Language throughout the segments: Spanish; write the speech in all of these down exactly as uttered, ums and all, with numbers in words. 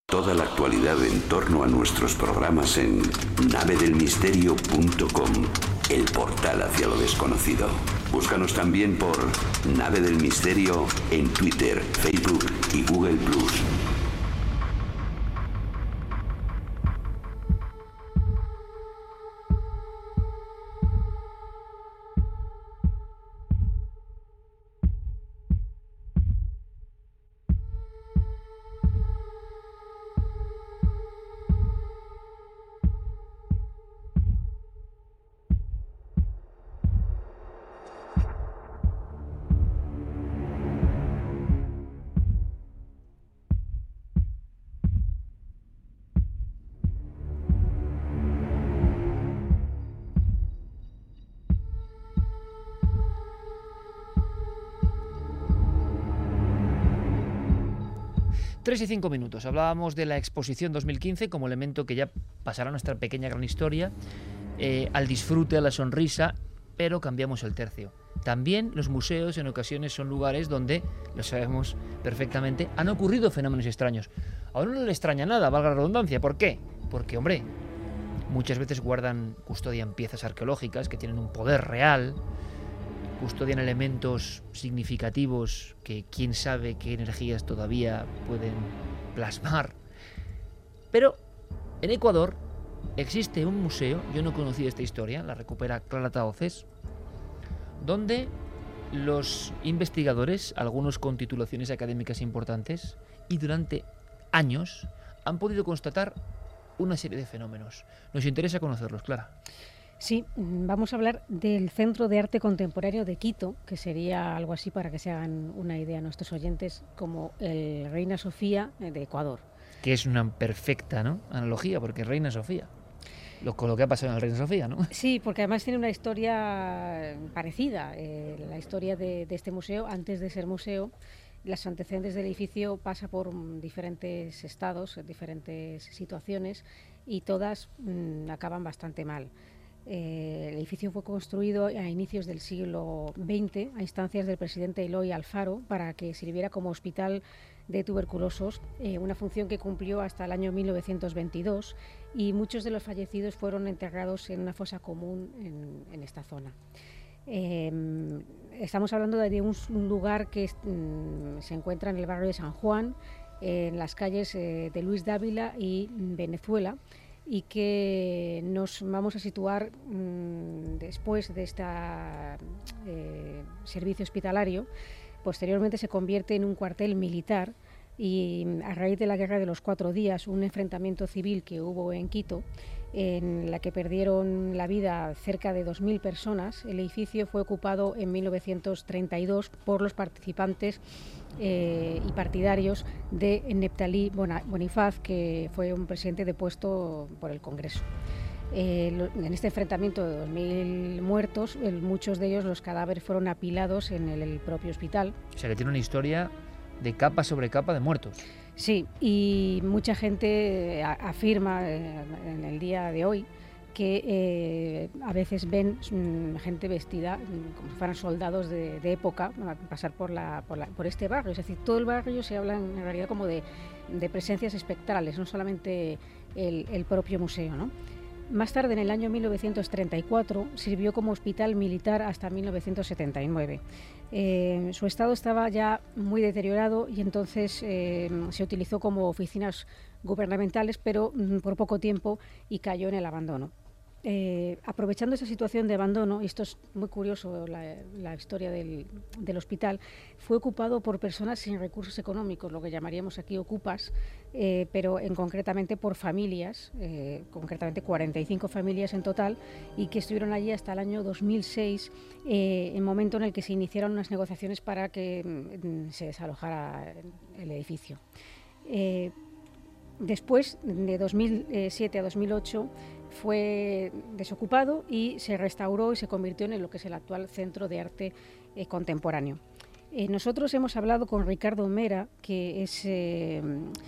Toda la actualidad en torno a nuestros programas en nave del misterio punto com, el portal hacia lo desconocido. Búscanos también por Nave del Misterio en Twitter, Facebook y Google plus. Tres y cinco minutos. Hablábamos de la exposición dos mil quince como elemento que ya pasará a nuestra pequeña gran historia, eh, al disfrute, a la sonrisa, pero cambiamos el tercio. También los museos en ocasiones son lugares donde, lo sabemos perfectamente, han ocurrido fenómenos extraños. A uno no le extraña nada, valga la redundancia. ¿Por qué? Porque, hombre, muchas veces guardan, custodian piezas arqueológicas que tienen un poder real, custodian elementos significativos que quién sabe qué energías todavía pueden plasmar. Pero en Ecuador existe un museo, yo no conocía esta historia, la recupera Clara Tahoces, donde los investigadores, algunos con titulaciones académicas importantes, y durante años han podido constatar una serie de fenómenos. Nos interesa conocerlos, Clara. Sí, vamos a hablar del Centro de Arte Contemporáneo de Quito, que sería algo así, para que se hagan una idea nuestros oyentes, como el Reina Sofía de Ecuador. Que es una perfecta, ¿no?, analogía, porque Reina Sofía, lo, con lo que ha pasado en el Reina Sofía, ¿no? Sí, porque además tiene una historia parecida. Eh, la historia de, de este museo, antes de ser museo, los antecedentes del edificio pasa por diferentes estados, diferentes situaciones, y todas mmm, acaban bastante mal. Eh, el edificio fue construido a inicios del siglo veinte a instancias del presidente Eloy Alfaro para que sirviera como hospital de tuberculosos, eh, una función que cumplió hasta el año mil novecientos veintidós, y muchos de los fallecidos fueron enterrados en una fosa común en, en esta zona. Eh, estamos hablando de un, un lugar que mm, se encuentra en el barrio de San Juan, eh, en las calles eh, de Luis Dávila y Venezuela, y que nos vamos a situar mmm, después de este eh, servicio hospitalario. Posteriormente se convierte en un cuartel militar, y a raíz de la Guerra de los Cuatro Días, un enfrentamiento civil que hubo en Quito, en la que perdieron la vida cerca de dos mil personas, el edificio fue ocupado en mil novecientos treinta y dos por los participantes eh, y partidarios de Neptalí Bonifaz, que fue un presidente depuesto por el Congreso. Eh, en este enfrentamiento de dos mil muertos, el, muchos de ellos, los cadáveres, fueron apilados en el, el propio hospital. O sea, que tiene una historia de capa sobre capa de muertos. Sí, y mucha gente afirma eh, en el día de hoy que eh, a veces ven mm, gente vestida mm, como si fueran soldados de, de época pasar por, la, por, la, por este barrio. Es decir, todo el barrio se habla en realidad como de, de presencias espectrales, no solamente el, el propio museo, ¿no? Más tarde, en el año mil novecientos treinta y cuatro, sirvió como hospital militar hasta mil novecientos setenta y nueve. Eh, su estado estaba ya muy deteriorado y entonces eh, se utilizó como oficinas gubernamentales, pero mm, por poco tiempo, y cayó en el abandono. Eh, aprovechando esa situación de abandono, y esto es muy curioso, la, la historia del, del hospital, fue ocupado por personas sin recursos económicos, lo que llamaríamos aquí ocupas, eh, pero en concretamente por familias, eh, concretamente cuarenta y cinco familias en total, y que estuvieron allí hasta el año dos mil seis, eh, el momento en el que se iniciaron unas negociaciones para que mm, se desalojara el edificio. Eh, después, de dos mil siete a dos mil ocho, fue desocupado y se restauró y se convirtió en lo que es el actual Centro de Arte eh, Contemporáneo. Eh, nosotros hemos hablado con Ricardo Mera, que es eh,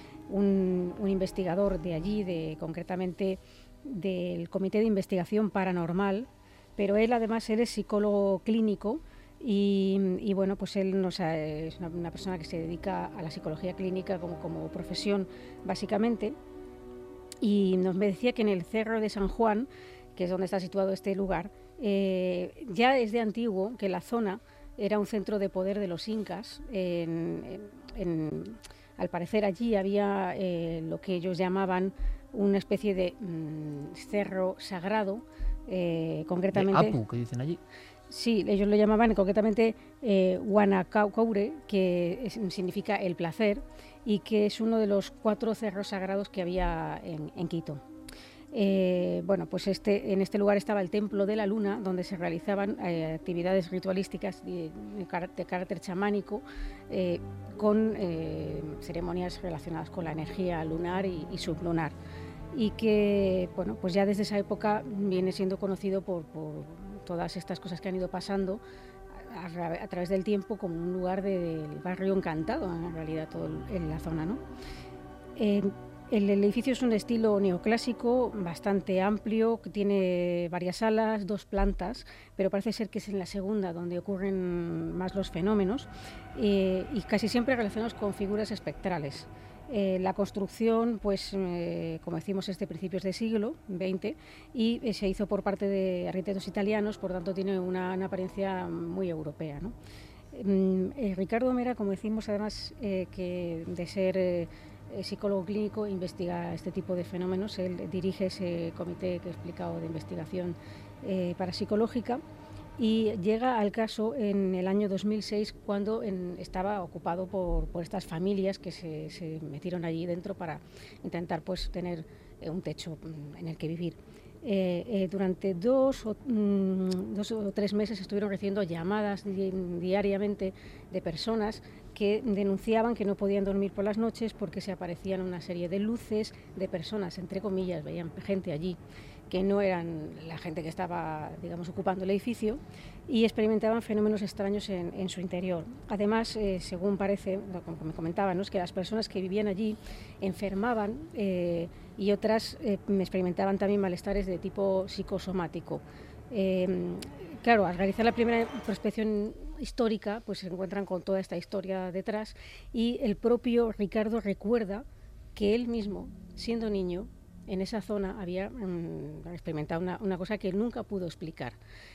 un, un investigador de allí, de, concretamente del Comité de Investigación Paranormal, pero él además él es psicólogo clínico, Y, y bueno, pues él nos ha, es una, una persona que se dedica a la psicología clínica como, como profesión, básicamente. Y nos me decía que en el Cerro de San Juan, que es donde está situado este lugar, eh, ya es de antiguo que la zona era un centro de poder de los incas. En, en, en, al parecer allí había eh, lo que ellos llamaban una especie de mmm, cerro sagrado, eh, concretamente... De Apu, que dicen allí. Sí, ellos lo llamaban concretamente eh, Huanacaure, que es, significa el placer, y que es uno de los cuatro cerros sagrados que había en, en Quito. Eh, bueno, pues este, en este lugar estaba el Templo de la Luna, donde se realizaban eh, actividades ritualísticas de, de, carácter, de carácter chamánico, eh, con eh, ceremonias relacionadas con la energía lunar y, y sublunar. Y que, bueno, pues ya desde esa época viene siendo conocido por, por todas estas cosas que han ido pasando a, a, a través del tiempo como un lugar de, del barrio encantado, en realidad, todo el, en la zona, ¿no? Eh, el, el edificio es un estilo neoclásico bastante amplio, que tiene varias salas, dos plantas, pero parece ser que es en la segunda donde ocurren más los fenómenos, eh, y casi siempre relacionados con figuras espectrales. Eh, la construcción, pues, eh, como decimos, es de principios del siglo veinte y eh, se hizo por parte de arquitectos italianos, por tanto tiene una, una apariencia muy europea, ¿no? Eh, Ricardo Mera, como decimos, además eh, que de ser eh, psicólogo clínico, investiga este tipo de fenómenos. Él dirige ese comité que he explicado de investigación eh, parapsicológica. Y llega al caso en el año dos mil seis, cuando en, estaba ocupado por, por estas familias que se, se metieron allí dentro para intentar, pues, tener eh, un techo en el que vivir. Eh, eh, durante dos o, mm, dos o tres meses estuvieron recibiendo llamadas di diariamente de personas que denunciaban que no podían dormir por las noches porque se aparecían una serie de luces de personas, entre comillas, veían gente allí que no eran la gente que estaba, digamos, ocupando el edificio, y experimentaban fenómenos extraños en, en su interior. Además, eh, según parece, como me comentaban, ¿no?, es que las personas que vivían allí enfermaban eh, y otras eh, experimentaban también malestares de tipo psicosomático. Eh, claro, al realizar la primera prospección histórica, pues se encuentran con toda esta historia detrás, y el propio Ricardo recuerda que él mismo, siendo niño, en esa zona había um, experimentado una, una cosa que él nunca pudo explicar.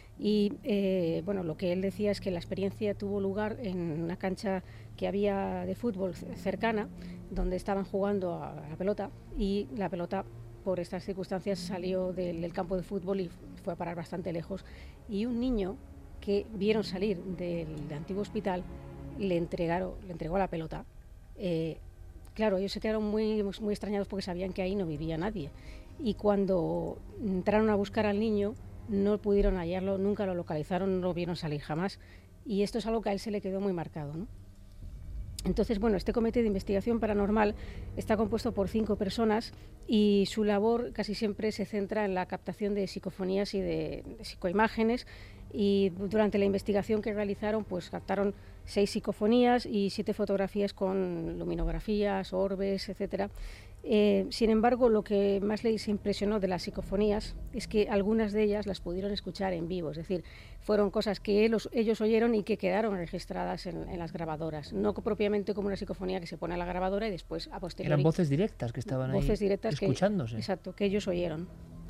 Y eh, bueno, lo que él decía es que la experiencia tuvo lugar en una cancha que había de fútbol cercana, donde estaban jugando a la pelota, y la pelota, por estas circunstancias, salió del, del campo de fútbol y fue a parar bastante lejos. Y un niño que vieron salir del, del antiguo hospital le, entregaron, le entregó la pelota. Eh, Claro, ellos se quedaron muy, muy extrañados porque sabían que ahí no vivía nadie. Y cuando entraron a buscar al niño, no pudieron hallarlo, nunca lo localizaron, no lo vieron salir jamás. Y esto es algo que a él se le quedó muy marcado, ¿no? Entonces, bueno, este comité de investigación paranormal está compuesto por cinco personas y su labor casi siempre se centra en la captación de psicofonías y de, de psicoimágenes. Y durante la investigación que realizaron, pues captaron seis psicofonías y siete fotografías con luminografías, orbes, etcétera. Eh, sin embargo, lo que más les impresionó de las psicofonías es que algunas de ellas las pudieron escuchar en vivo, es decir, fueron cosas que ellos, ellos oyeron y que quedaron registradas en, en las grabadoras, no propiamente como una psicofonía que se pone a la grabadora y después a posteriori. Eran voces directas que estaban voces ahí directas escuchándose. Que, exacto, que ellos oyeron.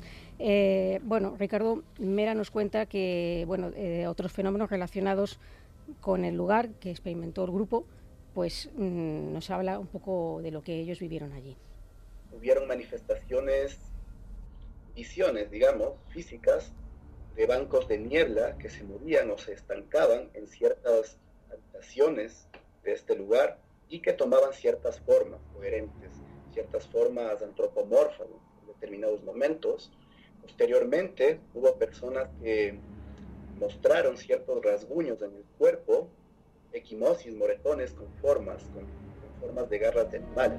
Eh, bueno, Ricardo Mera nos cuenta que, bueno, eh, otros fenómenos relacionados con el lugar que experimentó el grupo, pues mmm, nos habla un poco de lo que ellos vivieron allí. Hubieron manifestaciones, visiones, digamos, físicas, de bancos de niebla que se movían o se estancaban en ciertas habitaciones de este lugar y que tomaban ciertas formas coherentes, ciertas formas antropomorfas en determinados momentos. Posteriormente hubo personas que mostraron ciertos rasguños en el cuerpo, equimosis, moretones con formas, con, con formas de garras de animales.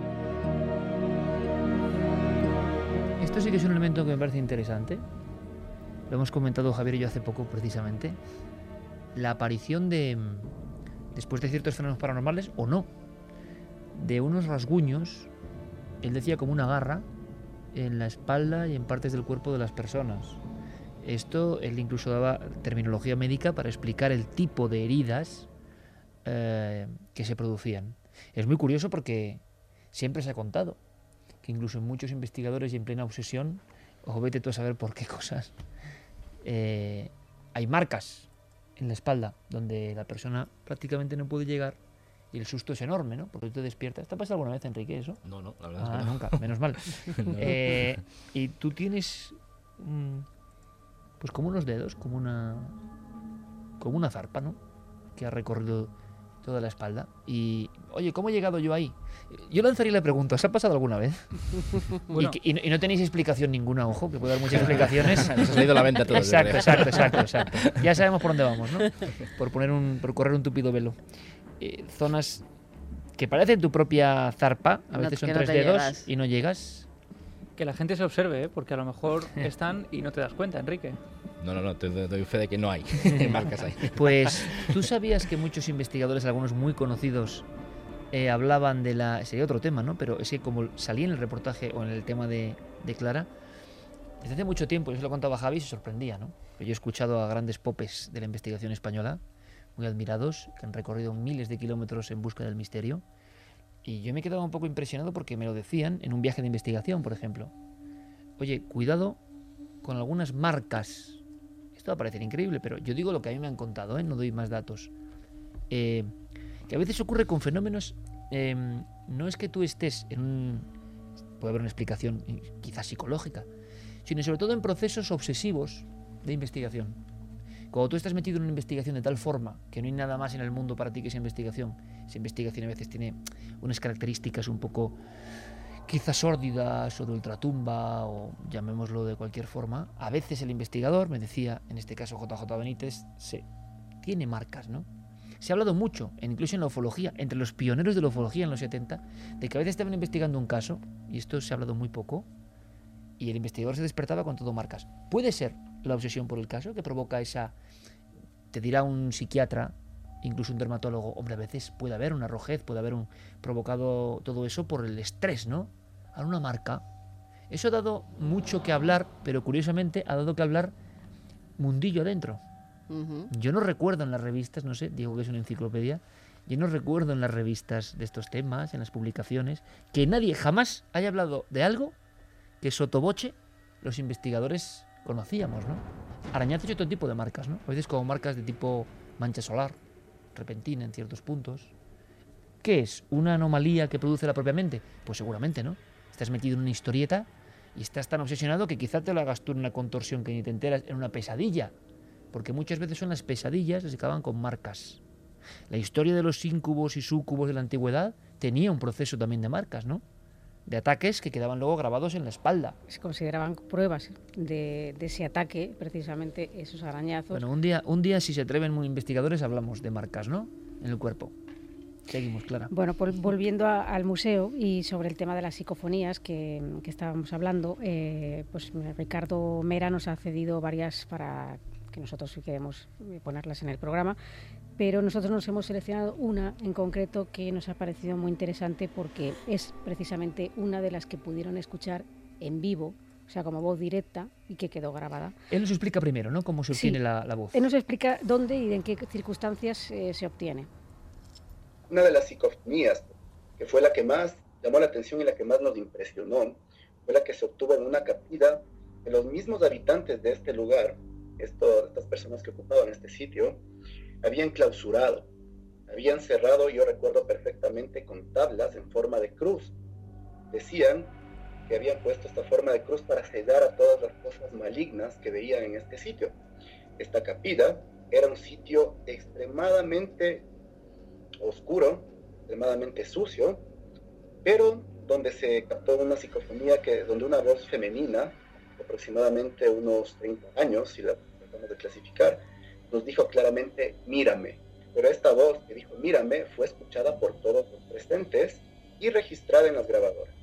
Esto sí que es un elemento que me parece interesante. Lo hemos comentado Javier y yo hace poco precisamente. La aparición de, después de ciertos fenómenos paranormales, o no, de unos rasguños, él decía como una garra, en la espalda y en partes del cuerpo de las personas. Esto, él incluso daba terminología médica para explicar el tipo de heridas eh, que se producían. Es muy curioso porque siempre se ha contado que incluso muchos investigadores y en plena obsesión, o vete tú a saber por qué cosas, eh, hay marcas en la espalda donde la persona prácticamente no puede llegar y el susto es enorme, ¿no? Porque tú te despiertas. ¿Te ha pasado alguna vez, Enrique, eso? No, no, la verdad Ah, es que no. nunca, menos mal. No. eh, y tú tienes mm, pues como unos dedos, como una como una zarpa, ¿no? Que ha recorrido toda la espalda. Y, oye, ¿cómo he llegado yo ahí? Yo lanzaría la pregunta, ¿os ha pasado alguna vez? Bueno. y, que- y no, y no tenéis explicación ninguna, ojo, que puede dar muchas explicaciones. Nos has leído la venta todo. Exacto, exacto, exacto, exacto. Ya sabemos por dónde vamos, ¿no? Por poner un, por correr un tupido velo. Eh, zonas que parecen tu propia zarpa, a No- veces son que no tres te dedos llegas. y no llegas. Que la gente se observe, ¿eh? Porque a lo mejor están y no te das cuenta, Enrique. No, no, no, te doy doy fe de que no hay marcas ahí. Pues, ¿tú sabías que muchos investigadores, algunos muy conocidos, eh, hablaban de la... Sería otro tema, ¿no? Pero es que como salía en el reportaje o en el tema de, de Clara, desde hace mucho tiempo, yo se lo contaba a Javi y se sorprendía, ¿no? Yo he escuchado a grandes popes de la investigación española, muy admirados, que han recorrido miles de kilómetros en busca del misterio. Y yo me he quedado un poco impresionado porque me lo decían en un viaje de investigación, por ejemplo. Oye, cuidado con algunas marcas. Esto va a parecer increíble, pero yo digo lo que a mí me han contado, ¿eh? No doy más datos. Eh, que a veces ocurre con fenómenos... eh, no es que tú estés en un... Puede haber una explicación eh, quizás psicológica, sino sobre todo en procesos obsesivos de investigación. Cuando tú estás metido en una investigación de tal forma que no hay nada más en el mundo para ti que esa investigación, esa investigación a veces tiene unas características un poco quizás sórdidas o de ultratumba o llamémoslo de cualquier forma, a veces el investigador, me decía en este caso J J Benítez, se, tiene marcas, ¿no? Se ha hablado mucho, incluso en la ufología, entre los pioneros de la ufología en los setenta, de que a veces estaban investigando un caso, y esto se ha hablado muy poco, y el investigador se despertaba con todo marcas. Puede ser la obsesión por el caso que provoca esa... Te dirá un psiquiatra, incluso un dermatólogo, hombre, a veces puede haber una rojez, puede haber un provocado todo eso por el estrés, ¿no? A una marca. Eso ha dado mucho que hablar, pero curiosamente ha dado que hablar mundillo adentro. Ujú. Yo no recuerdo en las revistas, no sé, digo que es una enciclopedia, yo no recuerdo en las revistas de estos temas, en las publicaciones, que nadie jamás haya hablado de algo que sotoboche los investigadores conocíamos, ¿no? Arañazos y otro tipo de marcas, ¿no? A veces como marcas de tipo mancha solar, repentina en ciertos puntos. ¿Qué es? ¿Una anomalía que produce la propia mente? Pues seguramente, ¿no? Estás metido en una historieta y estás tan obsesionado que quizá te lo hagas tú en una contorsión que ni te enteras, en una pesadilla. Porque muchas veces son las pesadillas las que acaban con marcas. La historia de los íncubos y súcubos de la antigüedad tenía un proceso también de marcas, ¿no? De ataques que quedaban luego grabados en la espalda. Se consideraban pruebas de, de ese ataque, precisamente esos arañazos. Bueno, un día, un día si se atreven muy investigadores, hablamos de marcas, ¿no? En el cuerpo. Seguimos, Clara. Bueno, vol- volviendo a- al museo y sobre el tema de las psicofonías que, que estábamos hablando, eh, pues Ricardo Mera nos ha cedido varias para que nosotros queremos ponerlas en el programa, pero nosotros nos hemos seleccionado una en concreto que nos ha parecido muy interesante porque es precisamente una de las que pudieron escuchar en vivo, o sea, como voz directa y que quedó grabada. Él nos explica primero, ¿no? Cómo se Sí. obtiene la, la voz. Él nos explica dónde y en qué circunstancias eh, se obtiene. Una de las psicofonías, que fue la que más llamó la atención y la que más nos impresionó, fue la que se obtuvo en una capilla de los mismos habitantes de este lugar. Esto, estas personas que ocupaban este sitio habían clausurado, habían cerrado, yo recuerdo perfectamente, con tablas en forma de cruz. Decían que habían puesto esta forma de cruz para cegar a todas las cosas malignas que veían en este sitio. Esta capilla era un sitio extremadamente oscuro, extremadamente sucio, pero donde se captó una psicofonía, que, donde una voz femenina, de aproximadamente unos treinta años, si la tratamos de clasificar, nos dijo claramente, mírame. Pero esta voz que dijo, mírame, fue escuchada por todos los presentes y registrada en las grabadoras.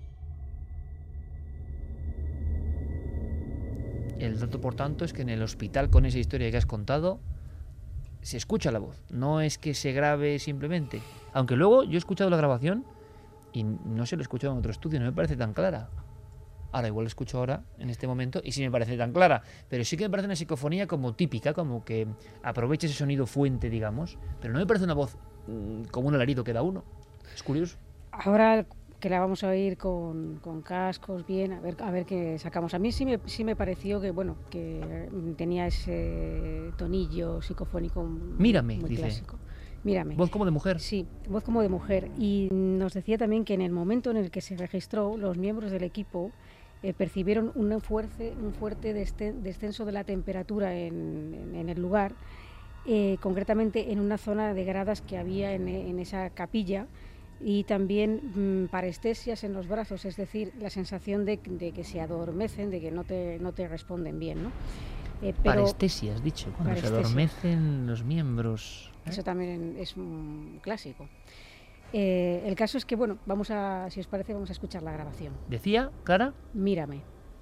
El dato, por tanto, es que en el hospital, con esa historia que has contado, se escucha la voz. No es que se grabe simplemente. Aunque luego yo he escuchado la grabación y no se lo he escuchado en otro estudio, no me parece tan clara. Ahora igual la escucho ahora, en este momento, y sí me parece tan clara. Pero sí que me parece una psicofonía como típica, como que aprovecha ese sonido fuente, digamos. Pero no me parece una voz mmm, como un alarido que da uno. Es curioso. Ahora que la vamos a oír con, con cascos, bien, a ver, a ver qué sacamos. A mí sí me, sí me pareció que, bueno, que tenía ese tonillo psicofónico Mírame, muy dice. Clásico. Mírame. Voz como de mujer. Sí, voz como de mujer. Y nos decía también que en el momento en el que se registró, los miembros del equipo eh, percibieron un fuerte, un fuerte descenso de la temperatura en, en, en el lugar, eh, concretamente en una zona de gradas que había en, en esa capilla, y también mmm, parestesias en los brazos, es decir, la sensación de, de que se adormecen, de que no te, no te responden bien, ¿no? Eh, pero parestesia, has dicho, cuando parestesia. Se adormecen los miembros. ¿eh? Eso también es un clásico. Eh, el caso es que, bueno, vamos a, si os parece, vamos a escuchar la grabación. ¿Decía, Clara? Mírame.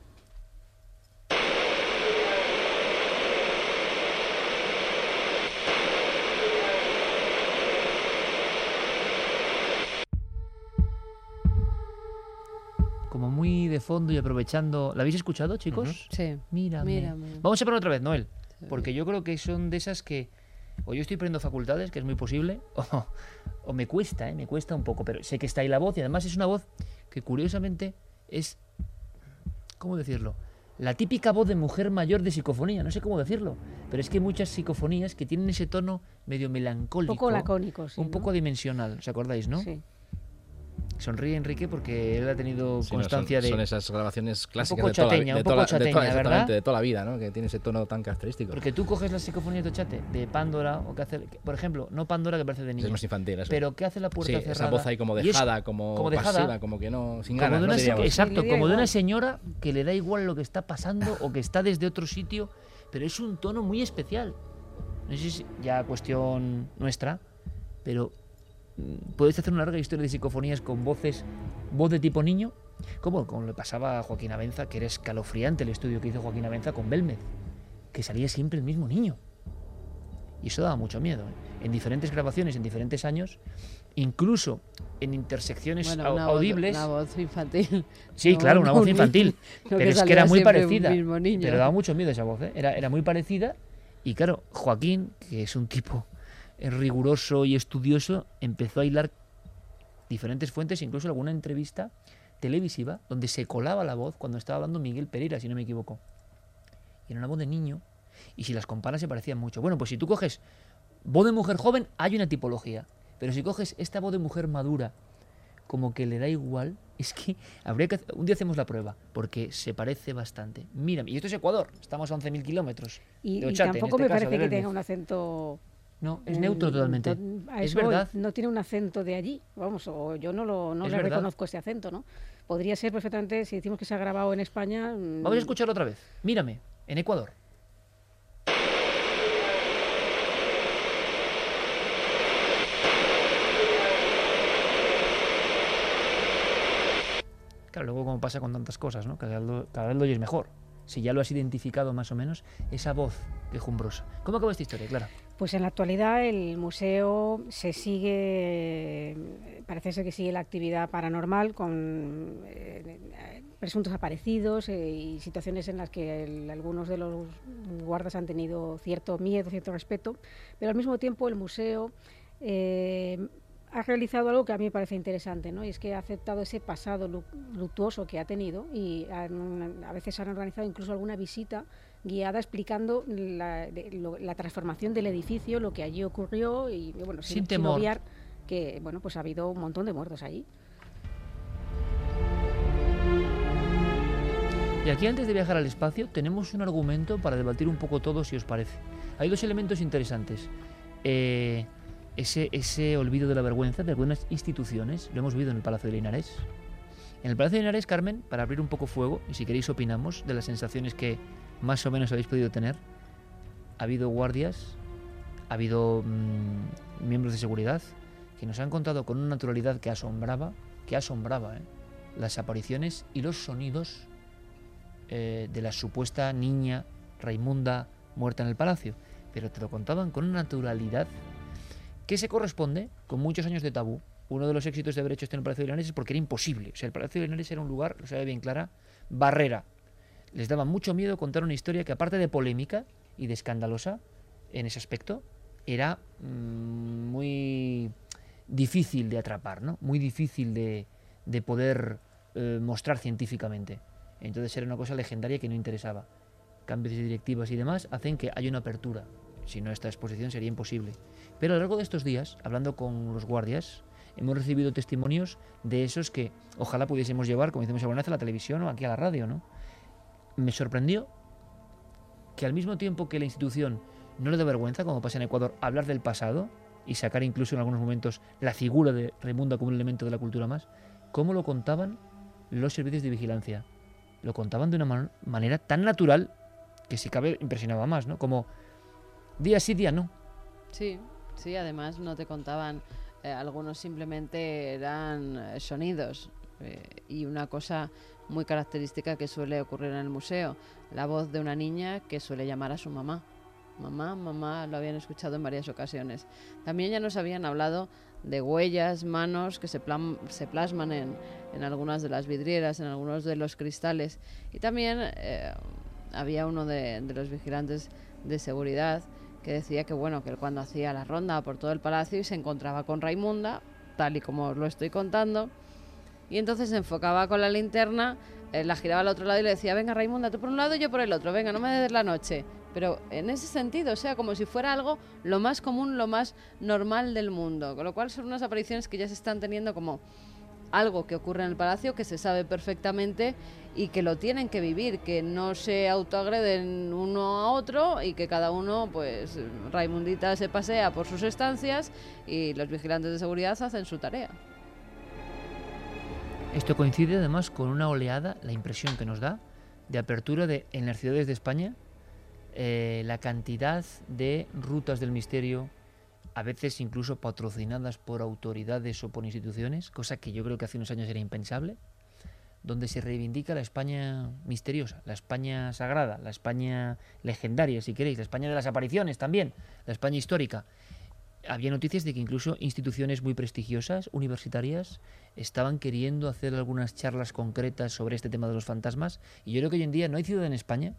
Como muy de fondo y aprovechando... ¿La habéis escuchado, chicos? Uh-huh. Sí. Mírame. Mírame. Vamos a poner otra vez, Noel. Sí. Porque yo creo que son de esas que... O yo estoy perdiendo facultades, que es muy posible, o, o me cuesta, ¿eh? Me cuesta un poco, pero sé que está ahí la voz, y además es una voz que curiosamente es... ¿Cómo decirlo? La típica voz de mujer mayor de psicofonía, no sé cómo decirlo, pero es que hay muchas psicofonías que tienen ese tono medio melancólico. Un poco lacónico, sí, un ¿no? poco dimensional, ¿os acordáis, no? Sí. Sonríe Enrique porque él ha tenido sí, constancia no, son, de... Son esas grabaciones clásicas un poco chateña, de toda, un poco de chateña, toda, de toda, ¿verdad? De toda la vida, ¿no? Que tiene ese tono tan característico. Porque tú coges las psicofonías de Ochate, de Pándora, o que hace... Por ejemplo, no Pándora, que parece de niño. Es más infantil, eso. Pero que hace la puerta sí, cerrada. Esa voz ahí como dejada, como, como dejada, pasiva, como que no... Sin como ganas, de una, ¿no? Exacto, sí, como de una señora que le da igual lo que está pasando o que está desde otro sitio, pero es un tono muy especial. No sé si ya cuestión nuestra, pero... ¿Podéis hacer una larga historia de psicofonías con voces, voz de tipo niño? Como, como le pasaba a Joaquín Abenza, que era escalofriante el estudio que hizo Joaquín Abenza con Belmez, que salía siempre el mismo niño. Y eso daba mucho miedo, ¿eh? En diferentes grabaciones, en diferentes años, incluso en intersecciones bueno, una audibles. Voz, una voz infantil. Sí, no, claro, una no, voz infantil. No pero es que era muy parecida. Pero daba mucho miedo esa voz, ¿eh? Era, era muy parecida. Y claro, Joaquín, que es un tipo riguroso y estudioso, empezó a hilar diferentes fuentes, incluso alguna entrevista televisiva donde se colaba la voz cuando estaba hablando Miguel Pereira, si no me equivoco. Y era una voz de niño, y si las comparas se parecían mucho. Bueno, pues si tú coges voz de mujer joven, hay una tipología, pero si coges esta voz de mujer madura, como que le da igual, es que habría que hacer... un día hacemos la prueba, porque se parece bastante. Mira, y esto es Ecuador, estamos a once mil kilómetros y, de Ochate, y tampoco en este me caso, parece que tenga un acento... No, es neutro totalmente. Es verdad. No tiene un acento de allí, vamos, o yo no lo no le reconozco ese acento, ¿no? Podría ser perfectamente, si decimos que se ha grabado en España... Vamos a escucharlo otra vez. Mírame, en Ecuador. Claro, luego como pasa con tantas cosas, ¿no? Cada vez lo, cada vez lo oyes mejor. Si ya lo has identificado más o menos, esa voz quejumbrosa. ¿Cómo acaba esta historia, Clara? Pues en la actualidad el museo se sigue, parece ser que sigue la actividad paranormal con eh, presuntos aparecidos eh, y situaciones en las que el, algunos de los guardas han tenido cierto miedo, cierto respeto, pero al mismo tiempo el museo eh, ha realizado algo que a mí me parece interesante, ¿no? Y es que ha aceptado ese pasado luctuoso que ha tenido y han, a veces han organizado incluso alguna visita guiada explicando la, de, lo, la transformación del edificio, lo que allí ocurrió y bueno, sin, sin temor. Sin obviar que bueno, pues ha habido un montón de muertos allí. Y aquí, antes de viajar al espacio, tenemos un argumento para debatir un poco todo, si os parece. Hay dos elementos interesantes. Eh, ese, ese olvido de la vergüenza de algunas instituciones, lo hemos vivido en el Palacio de Linares. En el Palacio de Linares, Carmen, para abrir un poco fuego, y si queréis opinamos de las sensaciones que más o menos habéis podido tener, ha habido guardias, ha habido mmm, miembros de seguridad que nos han contado con una naturalidad que asombraba, que asombraba, ¿eh? las apariciones y los sonidos eh, de la supuesta niña Raimunda muerta en el palacio, pero te lo contaban con una naturalidad que se corresponde con muchos años de tabú uno de los éxitos de haber hecho esto en el Palacio de Linares es porque era imposible. O sea, el Palacio de Linares era un lugar, lo sabe bien Clara, barrera. Les daba mucho miedo contar una historia que, aparte de polémica y de escandalosa en ese aspecto, era mmm, muy difícil de atrapar, ¿no? Muy difícil de, de poder eh, mostrar científicamente. Entonces era una cosa legendaria que no interesaba. Cambios de directivas y demás hacen que haya una apertura. Si no, esta exposición sería imposible. Pero a lo largo de estos días, hablando con los guardias, hemos recibido testimonios de esos que ojalá pudiésemos llevar, como decimos alguna vez, a la televisión o aquí a la radio, ¿no? Me sorprendió que al mismo tiempo que la institución no le da vergüenza, como pasa en Ecuador, hablar del pasado y sacar incluso en algunos momentos la figura de Raimundo como un elemento de la cultura más, cómo lo contaban los servicios de vigilancia. Lo contaban de una man- manera tan natural que, si cabe, impresionaba más, ¿no? Como día sí, día no. Sí, sí, además no te contaban, eh, algunos simplemente eran eh, sonidos, eh, y una cosa muy característica que suele ocurrir en el museo, la voz de una niña que suele llamar a su mamá. Mamá, mamá, lo habían escuchado en varias ocasiones. También ya nos habían hablado de huellas, manos que se, plam- se plasman en, en algunas de las vidrieras, en algunos de los cristales. Y también eh, había uno de, de los vigilantes de seguridad que decía que, bueno, que él cuando hacía la ronda por todo el palacio y se encontraba con Raimunda, tal y como os lo estoy contando, y entonces se enfocaba con la linterna, eh, la giraba al otro lado y le decía, venga Raimunda, tú por un lado y yo por el otro, venga, no me des la noche. Pero en ese sentido, o sea, como si fuera algo lo más común, lo más normal del mundo, con lo cual son unas apariciones que ya se están teniendo como algo que ocurre en el palacio, que se sabe perfectamente y que lo tienen que vivir, que no se autoagreden uno a otro y que cada uno, pues, Raimundita se pasea por sus estancias y los vigilantes de seguridad hacen su tarea. Esto coincide además con una oleada, la impresión que nos da, de apertura de, en las ciudades de España, eh, la cantidad de rutas del misterio, a veces incluso patrocinadas por autoridades o por instituciones, cosa que yo creo que hace unos años era impensable, donde se reivindica la España misteriosa, la España sagrada, la España legendaria, si queréis, la España de las apariciones también, la España histórica. Había noticias de que incluso instituciones muy prestigiosas, universitarias, estaban queriendo hacer algunas charlas concretas sobre este tema de los fantasmas, y yo creo que hoy en día no hay ciudad en España,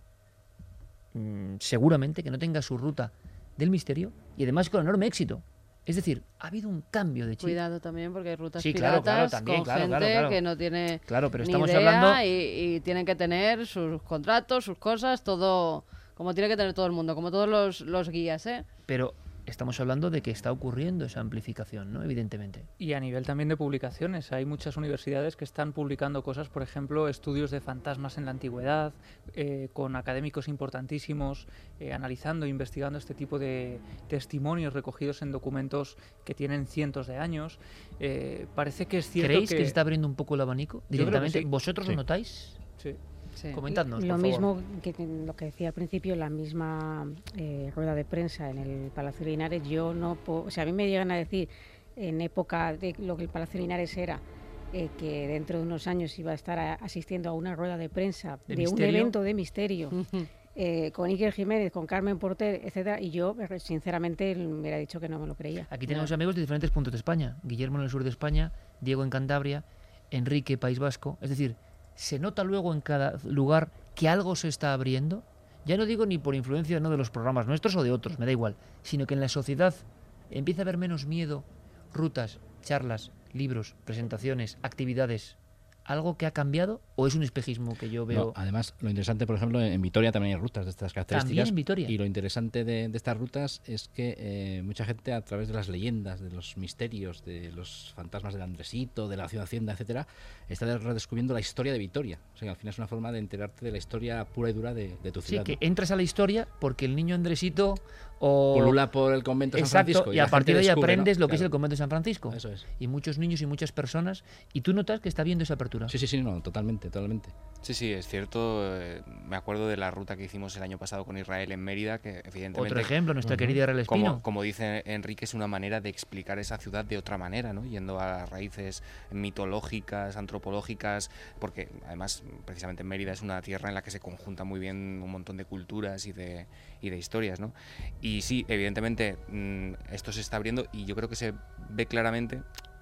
mmm, seguramente, que no tenga su ruta del misterio, y además con enorme éxito. Es decir, ha habido un cambio de chip. Cuidado también porque hay rutas sí, piratas claro, claro, también, con claro, gente claro, claro. que no tiene claro, pero ni estamos idea hablando... y, y tienen que tener sus contratos, sus cosas, todo como tiene que tener todo el mundo, como todos los, los guías, ¿eh? Pero estamos hablando de que está ocurriendo esa amplificación, ¿no? Evidentemente. Y a nivel también de publicaciones, hay muchas universidades que están publicando cosas, por ejemplo, estudios de fantasmas en la antigüedad, eh, con académicos importantísimos, eh, analizando e investigando este tipo de testimonios recogidos en documentos que tienen cientos de años. Eh, parece que es cierto ¿Creéis que... que se está abriendo un poco el abanico directamente? sí. ¿Vosotros Sí. lo notáis? Sí. Sí. Comentadnos, Lo por mismo favor. que lo que decía al principio, la misma eh, rueda de prensa en el Palacio de Linares, yo no puedo, o sea, a mí me llegan a decir en época de lo que el Palacio de Linares era, eh, que dentro de unos años iba a estar a, asistiendo a una rueda de prensa ¿De de, un misterio? evento de misterio, eh, con Iker Jiménez, con Carmen Porter, etcétera, y yo sinceramente me hubiera dicho que no me lo creía. Aquí tenemos amigos de diferentes puntos de España. Guillermo en el sur de España, Diego en Cantabria, Enrique, País Vasco. Es decir, se nota luego en cada lugar que algo se está abriendo. Ya no digo ni por influencia no de los programas nuestros o de otros, me da igual, sino que en la sociedad empieza a haber menos miedo, rutas, charlas, libros, presentaciones, actividades. ¿Algo que ha cambiado o es un espejismo que yo veo? No, además, lo interesante, por ejemplo, en Vitoria también hay rutas de estas características. También en Vitoria. Y lo interesante de, de estas rutas es que eh, mucha gente, a través de las leyendas, de los misterios, de los fantasmas del Andresito, de la ciudad Hacienda, etcétera, está redescubriendo la historia de Vitoria. O sea, que al final es una forma de enterarte de la historia pura y dura de, de tu Sí, ciudad. que ¿no? entras a la historia porque el niño Andresito o... Pulula por el convento de San Exacto, Francisco. y a la partir de gente ahí descubre, aprendes ¿no? lo que es Claro. el convento de San Francisco. Eso es. Y muchos niños y muchas personas. Y tú notas que está viendo esa apertura. Sí, sí, sí, no, totalmente, totalmente. Sí, sí, es cierto. eh, Me acuerdo de la ruta que hicimos el año pasado con Israel en Mérida, que evidentemente... Otro ejemplo, nuestra Ujú. querida Israel Espino. Como, como dice Enrique, es una manera de explicar esa ciudad de otra manera, ¿no? Yendo a las raíces mitológicas, antropológicas, porque además precisamente Mérida es una tierra en la que se conjunta muy bien un montón de culturas y de, y de historias, ¿no? Y sí, evidentemente mmm, esto se está abriendo y yo creo que se ve claramente,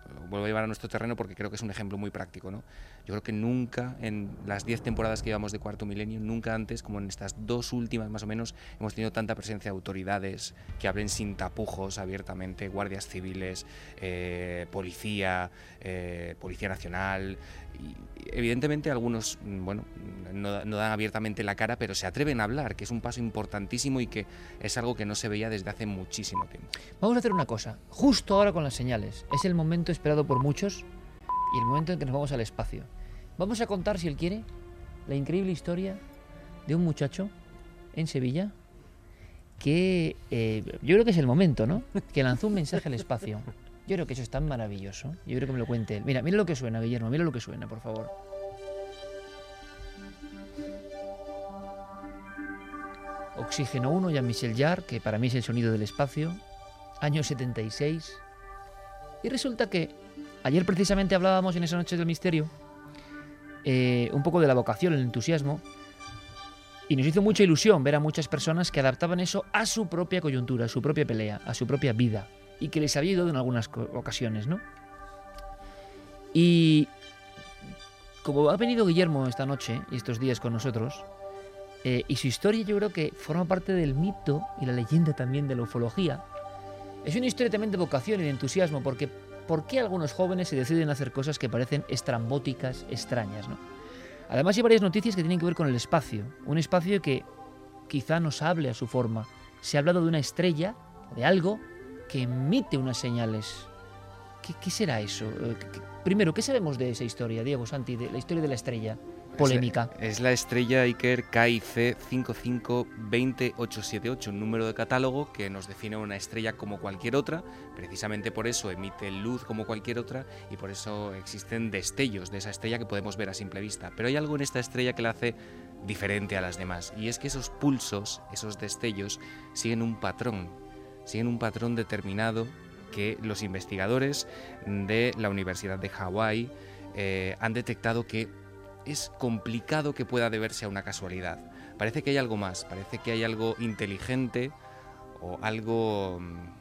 lo vuelvo a llevar a nuestro terreno porque creo que es un ejemplo muy práctico, ¿no? Yo creo que nunca, en las diez temporadas que llevamos de Cuarto Milenio, nunca antes, como en estas dos últimas más o menos, hemos tenido tanta presencia de autoridades que hablen sin tapujos abiertamente, guardias civiles, eh, policía, eh, Policía Nacional. Y evidentemente algunos, bueno, no, no dan abiertamente la cara, pero se atreven a hablar, que es un paso importantísimo y que es algo que no se veía desde hace muchísimo tiempo. Vamos a hacer una cosa, justo ahora con las señales. Es el momento esperado por muchos y el momento en que nos vamos al espacio. Vamos a contar, si él quiere, la increíble historia de un muchacho en Sevilla que eh, yo creo que es el momento, ¿no? Que lanzó un mensaje al espacio. Yo creo que eso es tan maravilloso. Yo creo que me lo cuente él. Mira, mira lo que suena, Guillermo. Mira lo que suena, por favor. Oxígeno uno, Jean-Michel Jarre, que para mí es el sonido del espacio. Año setenta y seis. Y resulta que ayer precisamente hablábamos en esa noche del misterio eh, un poco de la vocación, el entusiasmo. Y nos hizo mucha ilusión ver a muchas personas que adaptaban eso a su propia coyuntura, a su propia pelea, a su propia vida. Y que les había ayudado en algunas ocasiones, ¿no? Y como ha venido Guillermo esta noche y estos días con nosotros, eh, y su historia yo creo que forma parte del mito y la leyenda también de la ufología, es una historia también de vocación y de entusiasmo, porque ¿por qué algunos jóvenes se deciden a hacer cosas que parecen estrambóticas, extrañas, ¿no? Además hay varias noticias que tienen que ver con el espacio, un espacio que quizá nos hable a su forma. Se ha hablado de una estrella, de algo que emite unas señales. ¿Qué, qué será eso? Primero, ¿qué sabemos de esa historia, Diego, Santi, de la historia de la estrella polémica? Es la, es la estrella Iker K I C cinco cinco dos cero ocho siete ocho, un número de catálogo que nos define una estrella como cualquier otra. Precisamente por eso emite luz como cualquier otra y por eso existen destellos de esa estrella que podemos ver a simple vista. Pero hay algo en esta estrella que la hace diferente a las demás, y es que esos pulsos, esos destellos, siguen un patrón. siguen un patrón determinado que los investigadores de la Universidad de Hawái eh, han detectado que es complicado que pueda deberse a una casualidad. Parece que hay algo más, parece que hay algo inteligente o algo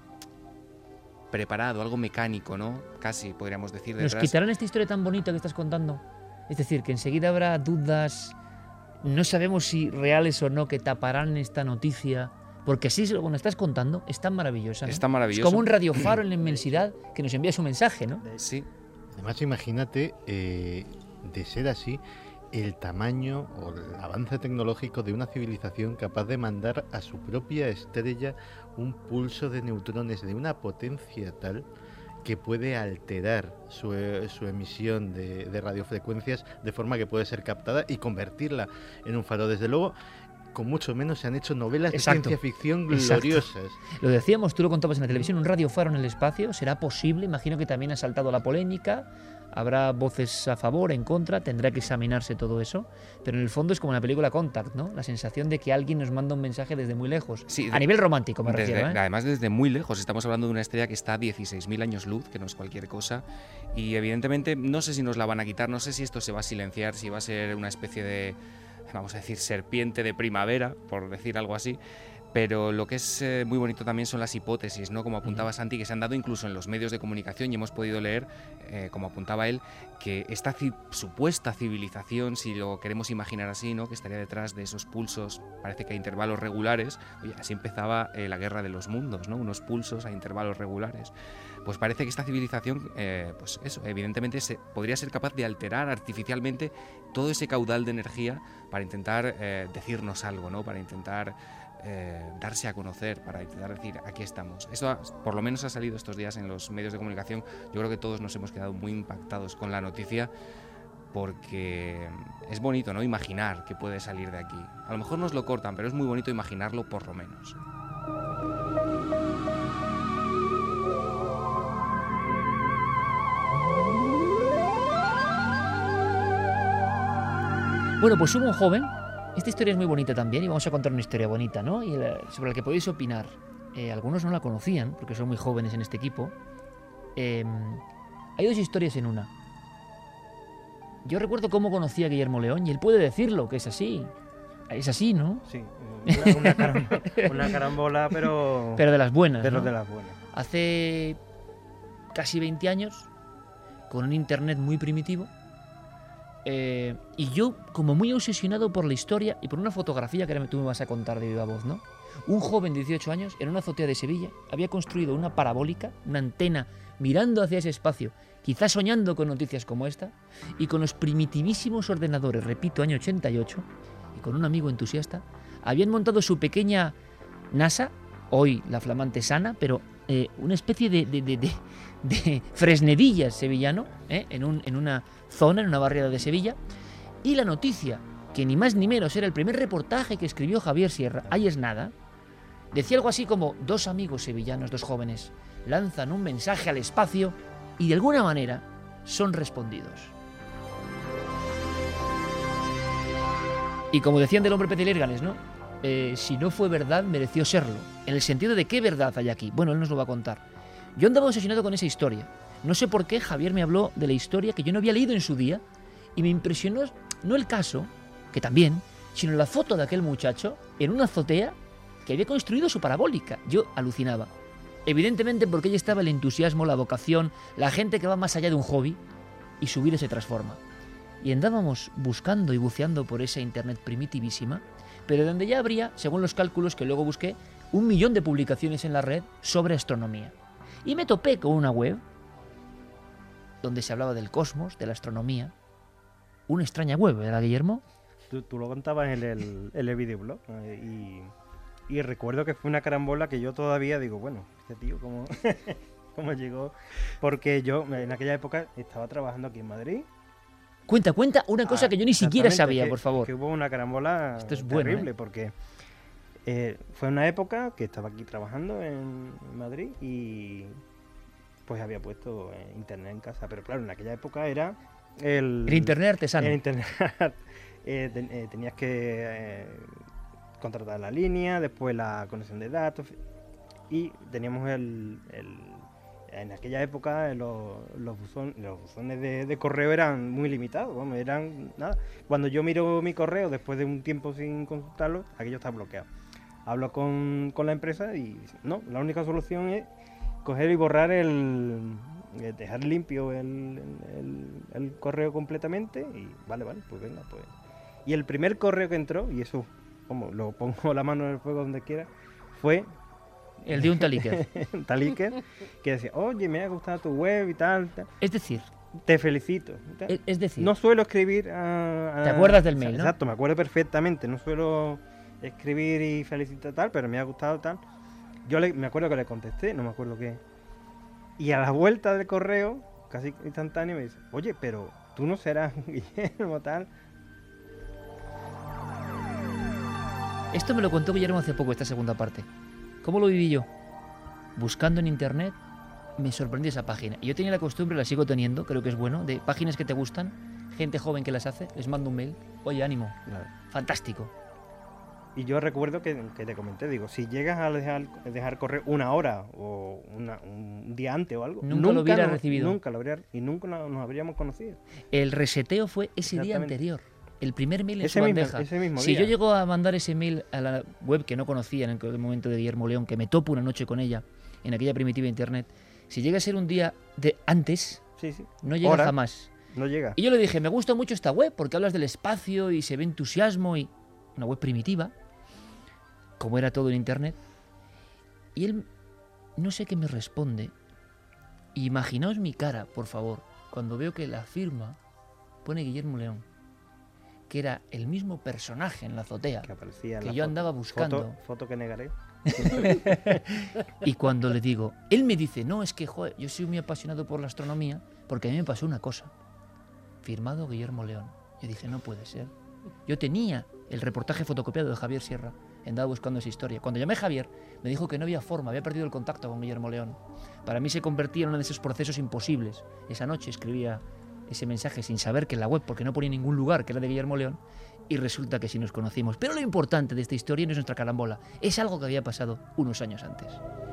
mmm, preparado, algo mecánico, ¿no? Casi podríamos decir. ¿Nos quitarán esta historia tan bonita que estás contando? Es decir, que enseguida habrá dudas, no sabemos si reales o no, que taparán esta noticia. Porque sí, lo que nos estás contando es tan maravillosa, ¿no? Es tan maravilloso. Es como un radiofaro en la inmensidad que nos envía su mensaje, ¿no? Sí. Además, imagínate, eh, de ser así, el tamaño o el avance tecnológico de una civilización capaz de mandar a su propia estrella un pulso de neutrones de una potencia tal que puede alterar su, su emisión de, de radiofrecuencias de forma que puede ser captada y convertirla en un faro. Desde luego, con mucho menos se han hecho novelas Exacto. de ciencia ficción gloriosas. Exacto. Lo decíamos, tú lo contabas en la televisión, un radiofaro en el espacio, ¿será posible? Imagino que también ha saltado la polémica, habrá voces a favor, en contra, tendrá que examinarse todo eso, pero en el fondo es como en la película Contact, ¿no? La sensación de que alguien nos manda un mensaje desde muy lejos. Sí, a nivel romántico me desde, refiero, ¿eh? Además desde muy lejos, estamos hablando de una estrella que está a dieciséis mil años luz, que no es cualquier cosa, y evidentemente no sé si nos la van a quitar, no sé si esto se va a silenciar, si va a ser una especie de, vamos a decir, serpiente de primavera, por decir algo así, pero lo que es eh, muy bonito también son las hipótesis, ¿no? Como apuntaba Santi, que se han dado incluso en los medios de comunicación y hemos podido leer, eh, como apuntaba él, que esta ci- supuesta civilización, si lo queremos imaginar así, ¿no? Que estaría detrás de esos pulsos, parece que a intervalos regulares. Oye, así empezaba eh, la guerra de los mundos, ¿no? Unos pulsos a intervalos regulares. Pues parece que esta civilización, eh, pues eso, evidentemente se, podría ser capaz de alterar artificialmente todo ese caudal de energía para intentar eh, decirnos algo, ¿no? Para intentar eh, darse a conocer, para intentar decir, aquí estamos. Eso ha, por lo menos ha salido estos días en los medios de comunicación. Yo creo que todos nos hemos quedado muy impactados con la noticia, porque es bonito, ¿no? Imaginar que puede salir de aquí. A lo mejor nos lo cortan, pero es muy bonito imaginarlo por lo menos. Bueno, pues hubo un joven, esta historia es muy bonita también y vamos a contar una historia bonita, ¿no? Y la, sobre la que podéis opinar. Eh, algunos no la conocían porque son muy jóvenes en este equipo. Eh, hay dos historias en una. Yo recuerdo cómo conocí a Guillermo León y él puede decirlo, que es así. Es así, ¿no? Sí, una, una, carambola, una carambola, pero... Pero de las buenas, Pero ¿no? de las buenas. Hace casi veinte años con un internet muy primitivo. Eh, y yo, como muy obsesionado por la historia y por una fotografía que ahora tú me vas a contar de viva voz, ¿no? Un joven de dieciocho años, en una azotea de Sevilla, había construido una parabólica, una antena, mirando hacia ese espacio, quizás soñando con noticias como esta, y con los primitivísimos ordenadores, repito, año ochenta y ocho, y con un amigo entusiasta, habían montado su pequeña NASA, hoy la flamante Sana, pero eh, una especie de, de, de, de, de Fresnedillas sevillano, ¿eh? en, un, en una zona, en una barriada de Sevilla, y la noticia, que ni más ni menos era el primer reportaje que escribió Javier Sierra, ahí es nada, decía algo así como: dos amigos sevillanos, dos jóvenes, lanzan un mensaje al espacio y de alguna manera son respondidos. Y como decían del hombre pez de Lérganes, ¿no? Eh, si no fue verdad, mereció serlo. En el sentido de qué verdad hay aquí. Bueno, él nos lo va a contar. Yo andaba obsesionado con esa historia. No sé por qué Javier me habló de la historia que yo no había leído en su día y me impresionó no el caso, que también, sino la foto de aquel muchacho en una azotea que había construido su parabólica. Yo alucinaba. Evidentemente porque ahí estaba el entusiasmo, la vocación, la gente que va más allá de un hobby, y su vida se transforma. Y andábamos buscando y buceando por esa internet primitivísima, pero donde ya habría, según los cálculos que luego busqué, un millón de publicaciones en la red sobre astronomía. Y me topé con una web donde se hablaba del cosmos, de la astronomía. Una extraña web, ¿verdad, Guillermo? Tú, tú lo contabas en el, en el videoblog, eh, y, y recuerdo que fue una carambola que yo todavía digo, bueno, este tío, ¿cómo, cómo llegó? Porque yo en aquella época estaba trabajando aquí en Madrid. Cuenta, cuenta una cosa Ah, que yo ni siquiera sabía, que, por favor. Que hubo una carambola Esto es terrible, bueno, ¿eh? porque eh, fue una época que estaba aquí trabajando en Madrid y pues había puesto eh, internet en casa, pero claro, en aquella época era el... El internet artesano. El internet, eh, ten, eh, tenías que eh, contratar la línea, después la conexión de datos, y teníamos el... el en aquella época los, los, buzón, los buzones de, de correo eran muy limitados, vamos, eran nada. Cuando yo miro mi correo después de un tiempo sin consultarlo, aquello está bloqueado. Hablo con, con la empresa y no, la única solución es coger y borrar el, dejar limpio el, el, el correo completamente y vale, vale, pues venga, pues. Y el primer correo que entró, y eso, como lo pongo la mano en el fuego donde quiera, fue el de un Taliker. Taliker, que decía, oye, me ha gustado tu web y tal, tal. Es decir, te felicito. Es, es decir, no suelo escribir a, a, ¿te acuerdas del mail, exacto, no? Exacto, me acuerdo perfectamente. No suelo escribir y felicitar tal, pero me ha gustado tal. Yo le, me acuerdo que le contesté, no me acuerdo qué. Y a la vuelta del correo, casi instantáneo, me dice, oye, pero tú no serás Guillermo tal. Esto me lo contó Guillermo hace poco, esta segunda parte. ¿Cómo lo viví yo? Buscando en internet, me sorprendió esa página. Y yo tenía la costumbre, la sigo teniendo, creo que es bueno, de páginas que te gustan, gente joven que las hace, les mando un mail, oye, ánimo, Claro. fantástico. Y yo recuerdo que, que te comenté, digo, si llegas a dejar, dejar correr una hora o una, un día antes o algo, Nunca, nunca lo hubiera nos, recibido. Nunca lo habría, y nunca nos, nos habríamos conocido. El reseteo fue ese día Exactamente. anterior. El primer mail en Ese su mismo- bandeja. ese mismo si día. yo llego a mandar ese mail a la web que no conocía en el momento de Guillermo León, que me topo una noche con ella, en aquella primitiva internet, si llega a ser un día de antes, Sí, sí. no llega Hora, jamás. No llega. Y yo le dije, me gusta mucho esta web porque hablas del espacio y se ve entusiasmo y una web primitiva, como era todo en internet. Y él, no sé qué me responde. Imaginaos mi cara, por favor, cuando veo que la firma pone Guillermo León, que era el mismo personaje en la azotea Que aparecía en que la yo foto. andaba buscando. Foto, foto que negaré. Y cuando le digo, él me dice, no, es que joder, yo soy muy apasionado por la astronomía porque a mí me pasó una cosa. Firmado Guillermo León. Yo dije, no puede ser. Yo tenía el reportaje fotocopiado de Javier Sierra, andaba buscando esa historia. Cuando llamé a Javier, me dijo que no había forma, había perdido el contacto con Guillermo León. Para mí se convertía en uno de esos procesos imposibles. Esa noche escribía ese mensaje sin saber que en la web, porque no ponía en ningún lugar que era de Guillermo León, y resulta que sí nos conocimos. Pero lo importante de esta historia no es nuestra carambola, es algo que había pasado unos años antes.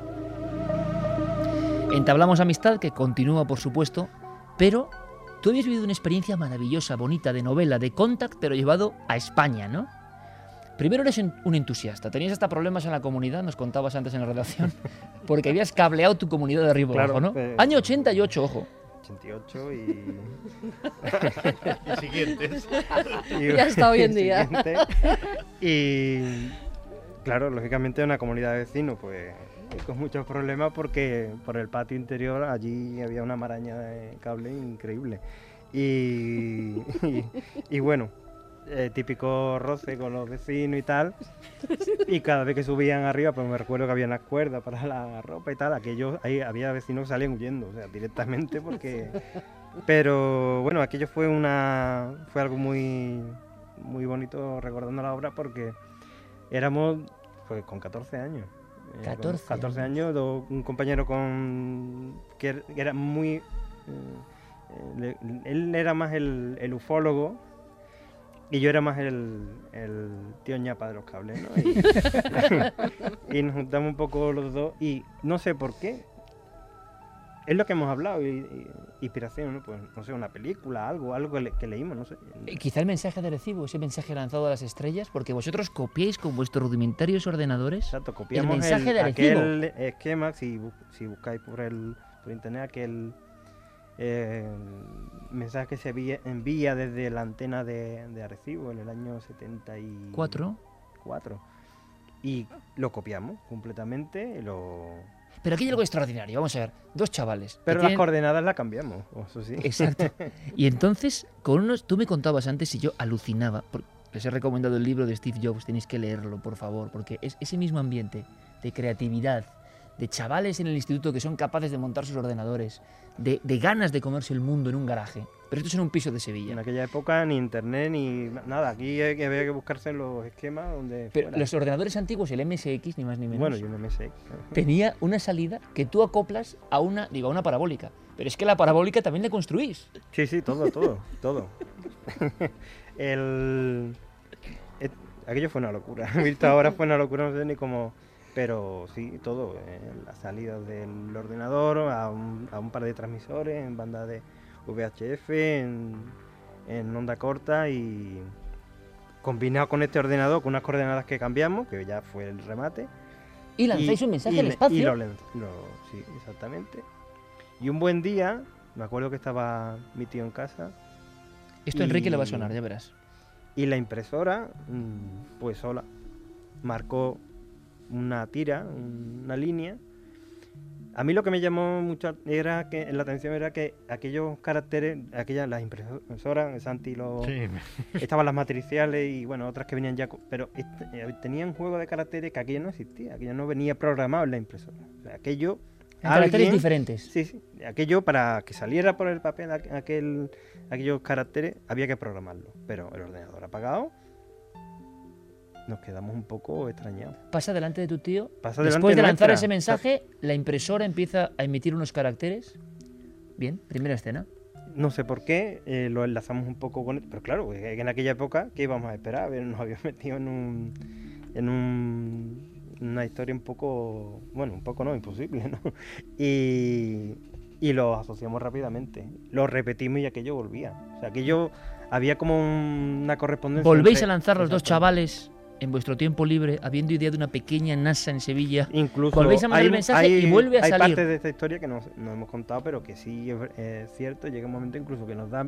Entablamos amistad, que continúa por supuesto, pero tú habías vivido una experiencia maravillosa, bonita, de novela, de contact, pero llevado a España, ¿no? Primero eres un entusiasta, tenías hasta problemas en la comunidad, nos contabas antes en la redacción, porque habías cableado tu comunidad de arriba Claro, abajo, ¿no? eh, Año ochenta y ocho, ojo. ochenta y ocho y... y siguientes. Y, ya está hoy en día. Y claro, lógicamente una comunidad de vecinos, pues con muchos problemas porque por el patio interior allí había una maraña de cable increíble. Y, y, y bueno, eh, típico roce con los vecinos y tal. Y cada vez que subían arriba, pues me recuerdo que había unas cuerdas para la ropa y tal. Aquello, ahí había vecinos que salían huyendo, o sea, directamente porque... Pero bueno, aquello fue una fue algo muy, muy bonito recordando la obra porque éramos pues con catorce años. catorce, catorce años, do, un compañero con que era muy... Eh, eh, él era más el, el ufólogo y yo era más el, el tío ñapa de los cables, ¿no? Y, y nos juntamos un poco los dos y no sé por qué. Es lo que hemos hablado, y, y, inspiración, ¿no? Pues no sé, una película, algo, algo que, le, que leímos, no sé. Quizá el mensaje de recibo, ese mensaje lanzado a las estrellas, porque vosotros copiáis con vuestros rudimentarios ordenadores. Exacto, copiamos el mensaje el, de Arecibo. aquel esquema, si, si buscáis por el por internet, aquel eh, mensaje que se envía, envía desde la antena de, de Arecibo en el año setenta y cuatro. Y lo copiamos completamente, y lo... Pero aquí hay algo extraordinario, vamos a ver, dos chavales. Pero tienen... las coordenadas las cambiamos, eso sí. Exacto. Y entonces, con unos, tú me contabas antes y yo alucinaba, porque les he recomendado el libro de Steve Jobs, tenéis que leerlo, por favor, porque es ese mismo ambiente de creatividad, de chavales en el instituto que son capaces de montar sus ordenadores, de, de ganas de comerse el mundo en un garaje. Pero esto es en un piso de Sevilla. En aquella época ni internet ni nada, aquí había que buscarse los esquemas donde Pero fuera. los ordenadores antiguos, el M S X, ni más ni menos. Bueno, y un M S X. Tenía una salida que tú acoplas a una, digo, a una parabólica. Pero es que la parabólica también la construís. Sí, sí, todo, todo, todo. el, el, aquello fue una locura. Visto ahora fue una locura, no sé ni cómo... Pero sí, todo. Eh, la salida del ordenador a un, a un par de transmisores en banda de V H F, en, en onda corta y combinado con este ordenador, con unas coordenadas que cambiamos, que ya fue el remate. Y lanzáis y, un mensaje y, al espacio. Y lo, lo, sí, exactamente. Y un buen día, me acuerdo que estaba mi tío en casa. Esto a Enrique le va a sonar, ya verás. Y la impresora, pues sola, marcó una tira, una línea. A mí lo que me llamó mucho era que la atención era que aquellos caracteres, aquellas las impresoras, Santi lo sí. Estaban las matriciales y bueno, otras que venían ya, pero este, tenían juego de caracteres que aquello no existía, aquello no venía programado en la impresora. O sea, aquello en caracteres diferentes. Sí, sí. Aquello para que saliera por el papel aquel, aquellos caracteres había que programarlo, pero el ordenador apagado. Nos quedamos un poco extrañados. Pasa delante de tu tío. Pasa Después de lanzar nuestra. ese mensaje, la impresora empieza a emitir unos caracteres. Bien, primera escena. No sé por qué, eh, lo enlazamos un poco con... Pero claro, en aquella época, ¿qué íbamos a esperar? A ver, nos habíamos metido en un... En un, una historia un poco... Bueno, un poco no, imposible, ¿no? Y, y lo asociamos rápidamente. Lo repetimos y aquello volvía. O sea, aquello... Había como un, una correspondencia... Volvéis entre, a lanzar los dos chavales... en vuestro tiempo libre, habiendo idea de una pequeña NASA en Sevilla, incluso volvéis a mandar hay, el mensaje hay, y vuelve a hay salir. Hay partes de esta historia que no, no hemos contado, pero que sí es, es cierto. Llega un momento incluso que nos da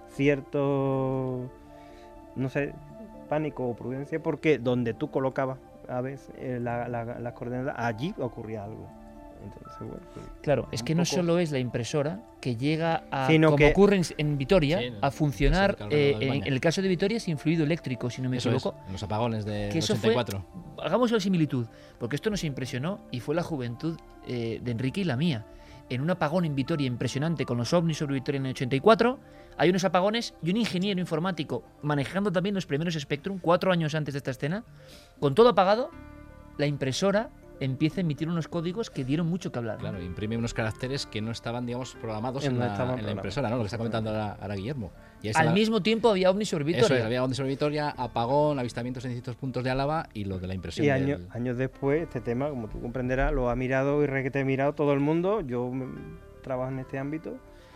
cierto, no sé, pánico o prudencia, porque donde tú colocabas a veces eh, las la, la coordenadas, allí ocurría algo. Entonces, bueno, pues, claro, es que no poco... solo es la impresora que llega a, Sino como que... ocurre en, en Vitoria, sí, no, a funcionar, eh, en, en el caso de Vitoria, sin fluido eléctrico, si no me eso equivoco. Es, los apagones de que eso ochenta y cuatro. Fue, hagamos la similitud, porque esto nos impresionó y fue la juventud eh, de Enrique y la mía. En un apagón en Vitoria impresionante con los ovnis sobre Vitoria en el ochenta y cuatro, hay unos apagones y un ingeniero informático manejando también los primeros Spectrum, cuatro años antes de esta escena, con todo apagado, la impresora empieza a emitir unos códigos que dieron mucho que hablar. Claro, imprime unos caracteres que no estaban, digamos, programados en, en, la, en la impresora, ¿no? Lo que está comentando ahora, ahora Guillermo. Y Al la... mismo tiempo había ovnis sobre Vitoria. Eso es, había ovnis sobre Vitoria, apagón, avistamientos en distintos puntos de Álava y lo de la impresión. Y del... años, años después, este tema, como tú comprenderás, lo ha mirado y requete ha mirado todo el mundo. Yo me, trabajo en este ámbito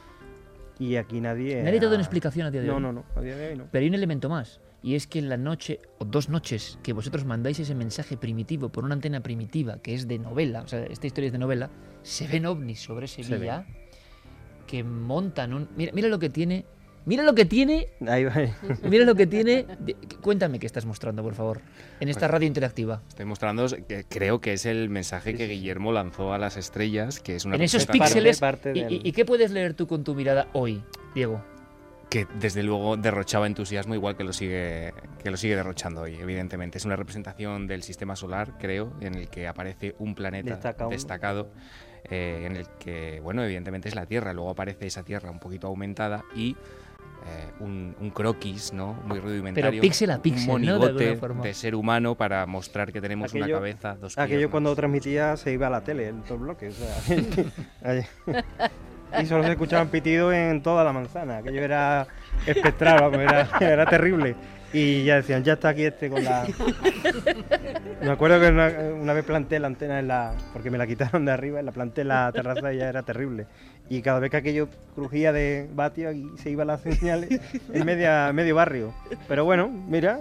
y aquí nadie... Nadie ha dado una explicación a día de no, hoy. No, no, no, a día de hoy no. Pero hay un elemento más. Y es que en la noche, o dos noches, que vosotros mandáis ese mensaje primitivo por una antena primitiva, que es de novela, o sea, esta historia es de novela, se ven ovnis sobre Sevilla, que montan un... Mira, mira lo que tiene... Mira lo que tiene... Ahí va. Mira lo que tiene... de- Cuéntame qué estás mostrando, por favor, en esta radio interactiva. Estoy mostrando, que creo que es el mensaje que Guillermo lanzó a las estrellas, que es una En esos representación píxeles... parte ¿Y, del- y- y qué puedes leer tú con tu mirada hoy, Diego? que desde luego derrochaba entusiasmo, igual que lo sigue que lo sigue derrochando hoy, evidentemente. Es una representación del sistema solar, creo, en el que aparece un planeta Destacado. destacado, eh, en el que, bueno, evidentemente es la Tierra. Luego aparece esa Tierra un poquito aumentada y eh, un, un croquis, ¿no? Muy rudimentario. Pero píxel a píxel, un ¿no? De monigote alguna forma. de ser humano para mostrar que tenemos una Aquello- cabeza, dos Aquello piernas. cuando transmitía se iba a la tele, en todo el bloque. O sea, ahí. Y solo se escuchaban pitidos en toda la manzana. Aquello era espectral, vamos, era, era terrible. Y ya decían, ya está aquí este con la... Me acuerdo que una, una vez planté la antena en la... porque me la quitaron de arriba, la planté en la terraza y ya era terrible. Y cada vez que aquello crujía de vatio, aquí se iba la señal en media, medio barrio. Pero bueno, mira,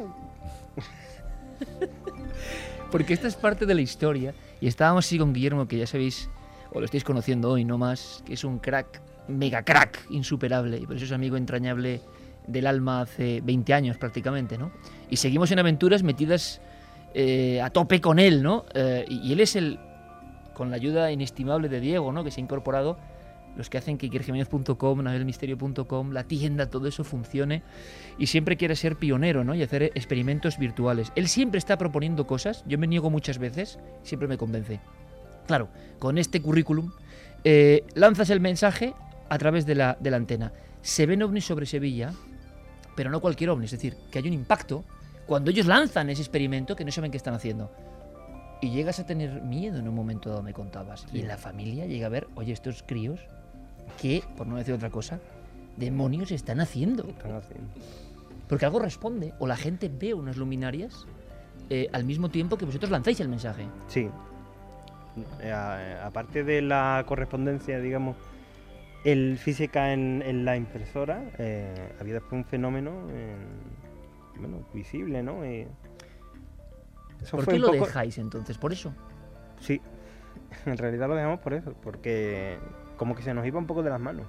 Porque esta es parte de la historia. Y estábamos así con Guillermo, que ya sabéis, o lo estáis conociendo hoy, no más, que es un crack, mega crack, insuperable. Y por eso es amigo entrañable del alma hace veinte años prácticamente, ¿no? Y seguimos en aventuras metidas eh, a tope con él, ¿no? Eh, y, y él es el, con la ayuda inestimable de Diego, ¿no? Que se ha incorporado, los que hacen que iker jiménez punto com, navedelmisterio punto com, la tienda, todo eso funcione, y siempre quiere ser pionero, ¿no? Y hacer experimentos virtuales. Él siempre está proponiendo cosas, yo me niego muchas veces, siempre me convence. Claro, con este currículum eh, lanzas el mensaje a través de la, de la antena. Se ven ovnis sobre Sevilla, pero no cualquier ovni, es decir, que hay un impacto cuando ellos lanzan ese experimento que no saben qué están haciendo. Y llegas a tener miedo en un momento dado, me contabas. Y en la familia llega a ver, oye, estos críos, que, por no decir otra cosa, demonios están haciendo. están haciendo. Porque algo responde, o la gente ve unas luminarias eh, al mismo tiempo que vosotros lanzáis el mensaje. Sí. Eh, a- aparte de la correspondencia, digamos, el física en, en la impresora, eh, había después un fenómeno eh, bueno, visible, ¿no? Eh, eso ¿Por fue qué un lo poco- dejáis entonces? ¿Por eso? Sí, en realidad lo dejamos por eso, porque como que se nos iba un poco de las manos.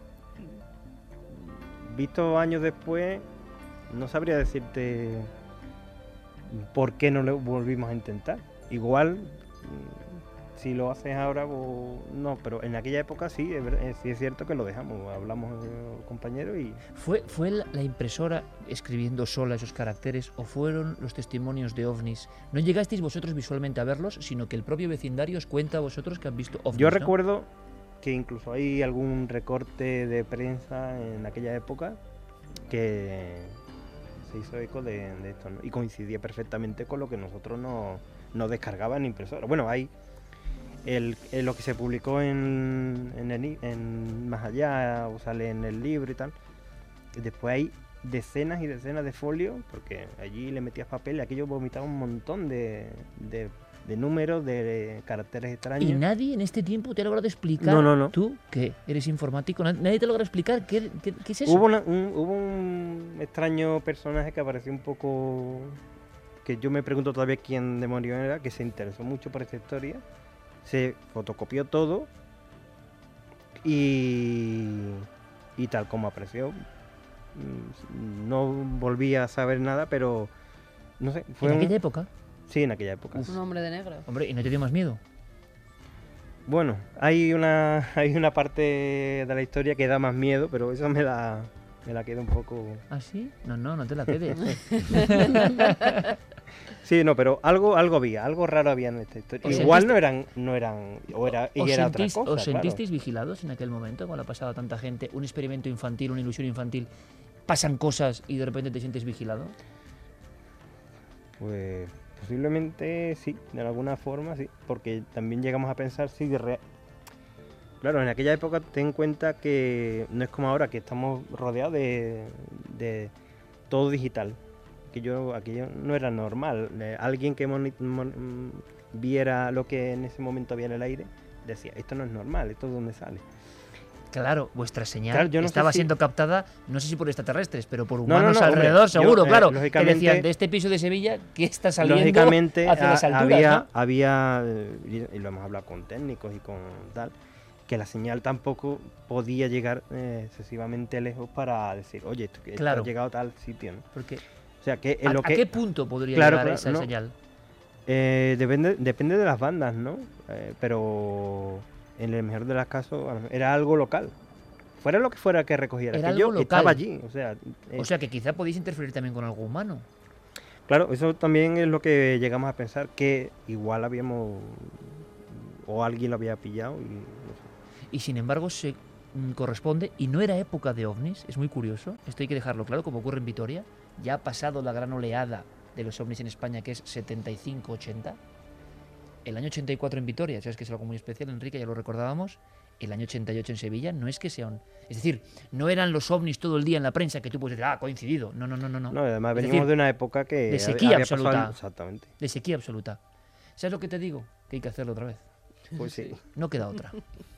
Visto años después, no sabría decirte por qué no lo volvimos a intentar. Igual, mm, si lo haces ahora, o no, pero en aquella época sí, es, ver- eh, sí es cierto que lo dejamos. Hablamos eh, compañeros y ¿Fue, ¿Fue la la impresora escribiendo sola esos caracteres o fueron los testimonios de ovnis? No llegasteis vosotros visualmente a verlos, sino que el propio vecindario os cuenta a vosotros que han visto ovnis, yo ¿no? recuerdo que incluso hay algún recorte de prensa en aquella época que se hizo eco de, de esto, ¿no? Y coincidía perfectamente con lo que nosotros no, no descargaba en impresora. Bueno, hay el, el- lo que se publicó en, en, el i- en Más Allá, o sale en el libro y tal. Y después hay decenas y decenas de folios, porque allí le metías papel y aquello vomitaba un montón de, de, de números, de caracteres extraños. Y nadie en este tiempo te ha logrado explicar, No, no, no. tú, que eres informático, nad- nadie te ha logrado explicar qué, qué- qué es eso. Hubo, una- un, hubo un extraño personaje que apareció un poco... que yo me pregunto todavía quién demonio era, que se interesó mucho por esta historia, se fotocopió todo y, y tal como apareció, mm, no volví a saber nada, pero no sé, fue ¿En un- aquella época? Sí, en aquella época. Un hombre de negro. Hombre, ¿y no te dio más miedo? Bueno, hay una hay una parte de la historia que da más miedo, pero esa me la, me la quedo un poco... ¿Ah, sí? No, no, no te la quedes. Sí, no, pero algo algo había, algo raro había en esta historia. ¿Os Igual sentiste- no eran, no eran, o era, y ¿Os, era otra sentís- cosa, os claro. sentisteis vigilados en aquel momento cuando ha pasado tanta gente? Un experimento infantil, una ilusión infantil, pasan cosas y de repente te sientes vigilado. Pues posiblemente sí, de alguna forma sí, porque también llegamos a pensar si de re- Claro, en aquella época ten en cuenta que no es como ahora que estamos rodeados de, de todo digital. Que yo aquello no era normal. Eh, alguien que moni- mon- mm, viera lo que en ese momento había en el aire decía, esto no es normal, esto es donde sale. Claro, vuestra señal Claro, yo no sé estaba si- siendo captada, no sé si por extraterrestres, pero por no, humanos no, hombre, alrededor, yo, seguro, eh, claro. Que lógicamente- decían, de este piso de Sevilla, ¿qué está saliendo Lógicamente hacia ha- las alturas? había, ¿no? había eh, y y lo hemos hablado con técnicos y con tal, que la señal tampoco podía llegar eh, excesivamente lejos para decir, oye, esto, que Claro. esto ha llegado a tal sitio, ¿no? Porque, O sea, que en ¿a, lo a que qué punto podría Claro, llegar claro, esa no. señal? Eh, depende, depende de las bandas, ¿no? Eh, pero en el mejor de los casos a lo mejor era algo local. Fuera lo que fuera que recogiera, Era que yo algo estaba local. allí. O sea, eh, O sea, que quizá podéis interferir también con algo humano. claro, eso también es lo que llegamos a pensar, que igual habíamos, o alguien lo había pillado y no sé. Y sin embargo se mm, corresponde, y no era época de ovnis, es muy curioso, esto hay que dejarlo claro, como ocurre en Vitoria, ya ha pasado la gran oleada de los ovnis en España, que es setenta y cinco ochenta, el año ochenta y cuatro en Vitoria, sabes que es algo muy especial, Enrique, ya lo recordábamos, el año ochenta y ocho en Sevilla, no es que sean, es decir, no eran los ovnis todo el día en la prensa que tú puedes decir, ah, coincidido, no, no, no, no, no, No, además Es venimos decir, de una época que de hab- sequía había pasado- absoluta. exactamente. de sequía absoluta. ¿Sabes lo que te digo? Que hay que hacerlo otra vez, Pues sí. no queda otra.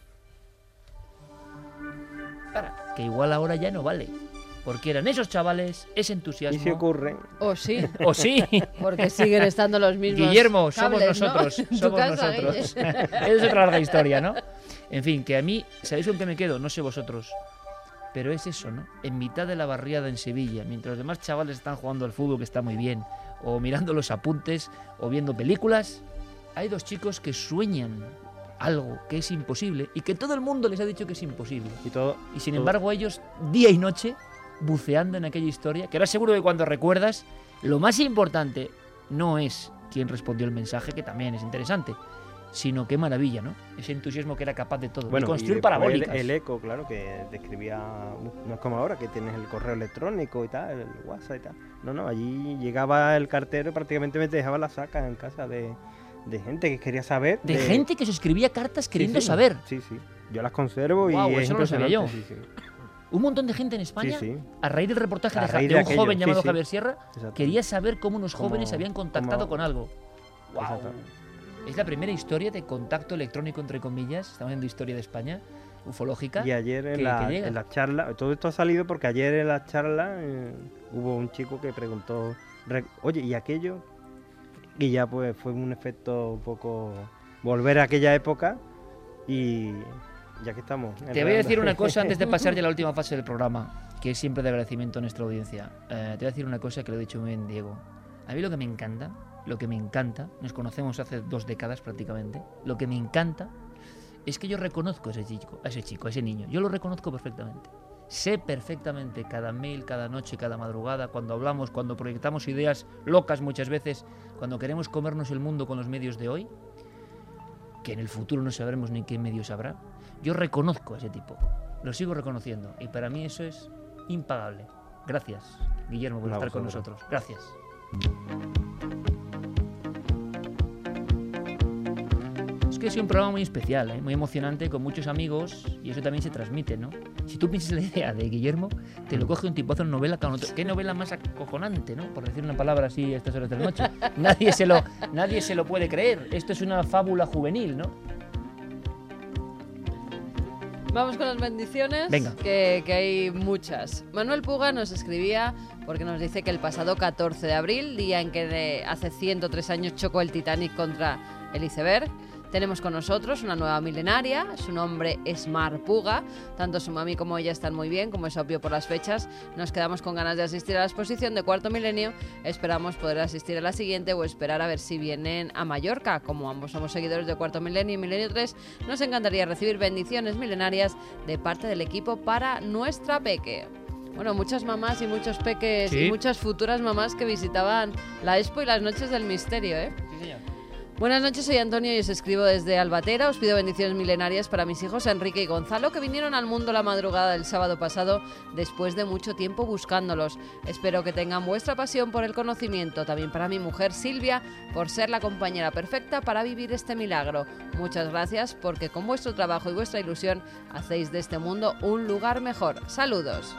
Ahora, que igual ahora ya no vale, porque eran esos chavales, ese Y entusiasmo. si ocurre, O sí, O sí, porque siguen estando los mismos. Guillermo, somos cables, ¿no? nosotros, En tu somos casa, nosotros. Guille. Es otra larga historia, ¿no? En fin, que a mí, ¿sabéis con qué me quedo? No sé vosotros. Pero es eso, ¿no? En mitad de la barriada en Sevilla, mientras los demás chavales están jugando al fútbol, que está muy bien, o mirando los apuntes, o viendo películas, hay dos chicos que sueñan algo que es imposible y que todo el mundo les ha dicho que es imposible. y todo, Y sin todo- embargo ellos, día y noche, buceando en aquella historia, que ahora seguro que cuando recuerdas, lo más importante no es quién respondió el mensaje, que también es interesante, sino qué maravilla, ¿no? Ese entusiasmo que era capaz de todo. Bueno, de y construir después parabólicas. El, el eco, claro, que describía, no es como ahora que tienes el correo electrónico y tal, el WhatsApp y tal. No, no, allí llegaba el cartero y prácticamente me dejaba la saca en casa de, de gente que quería saber. De gente que se escribía cartas queriendo Sí, sí, saber. Sí, sí. Yo las conservo y Guau, es eso no lo sabía yo. impresionante, sí, sí. Un montón de gente en España, Sí, sí. a raíz del reportaje A de, Ja- raíz de de un aquello, joven sí, llamado sí. Javier Sierra, Exacto. quería saber cómo unos Como- jóvenes habían contactado como- con algo. Guau. Exacto. Es la primera historia de contacto electrónico, entre comillas, estamos viendo historia de España, ufológica. Y ayer en que- la, que llega. en la charla, todo esto ha salido porque ayer en la charla eh, hubo un chico que preguntó, re- oye, ¿y aquello? Y ya pues fue un efecto un poco volver a aquella época y ya que estamos. Te voy a enredando. decir una cosa antes de pasar ya a la última fase del programa, que es siempre de agradecimiento a nuestra audiencia. Eh, te voy a decir una cosa que lo he dicho muy bien, Diego. A mí lo que me encanta, lo que me encanta, nos conocemos hace dos décadas prácticamente, lo que me encanta es que yo reconozco a ese chico, a ese chico, a ese niño. Yo lo reconozco perfectamente. Sé perfectamente cada mail, cada noche, cada madrugada, cuando hablamos, cuando proyectamos ideas locas muchas veces, cuando queremos comernos el mundo con los medios de hoy, que en el futuro no sabremos ni qué medios habrá. Yo reconozco a ese tipo, lo sigo reconociendo y para mí eso es impagable. Gracias, Guillermo, por A estar con vosotros. nosotros. Gracias. Es que es un programa muy especial, ¿eh? Muy emocionante, con muchos amigos y eso también se transmite, ¿no? Si tú piensas la idea de Guillermo, te lo coge un tipazo en novela con otro. ¿Qué novela más acojonante, no? Por decir una palabra así a estas horas de la noche. Nadie se lo, nadie se lo puede creer. Esto es una fábula juvenil, ¿no? Vamos con las bendiciones, Venga. Que, que hay muchas. Manuel Puga nos escribía porque nos dice que el pasado catorce de abril, día en que de- hace ciento tres años chocó el Titanic contra el iceberg, tenemos con nosotros una nueva milenaria, su nombre es Mar Puga, tanto su mami como ella están muy bien, como es obvio por las fechas, nos quedamos con ganas de asistir a la exposición de Cuarto Milenio, esperamos poder asistir a la siguiente o esperar a ver si vienen a Mallorca, como ambos somos seguidores de Cuarto Milenio y Milenio tres, nos encantaría recibir bendiciones milenarias de parte del equipo para nuestra peque. Bueno, muchas mamás y muchos peques Sí. y muchas futuras mamás que visitaban la Expo y las Noches del Misterio, ¿eh? Buenas noches, soy Antonio y os escribo desde Albatera. Os pido bendiciones milenarias para mis hijos Enrique y Gonzalo, que vinieron al mundo la madrugada del sábado pasado después de mucho tiempo buscándolos. Espero que tengan vuestra pasión por el conocimiento. También para mi mujer Silvia, por ser la compañera perfecta para vivir este milagro. Muchas gracias porque con vuestro trabajo y vuestra ilusión hacéis de este mundo un lugar mejor. Saludos.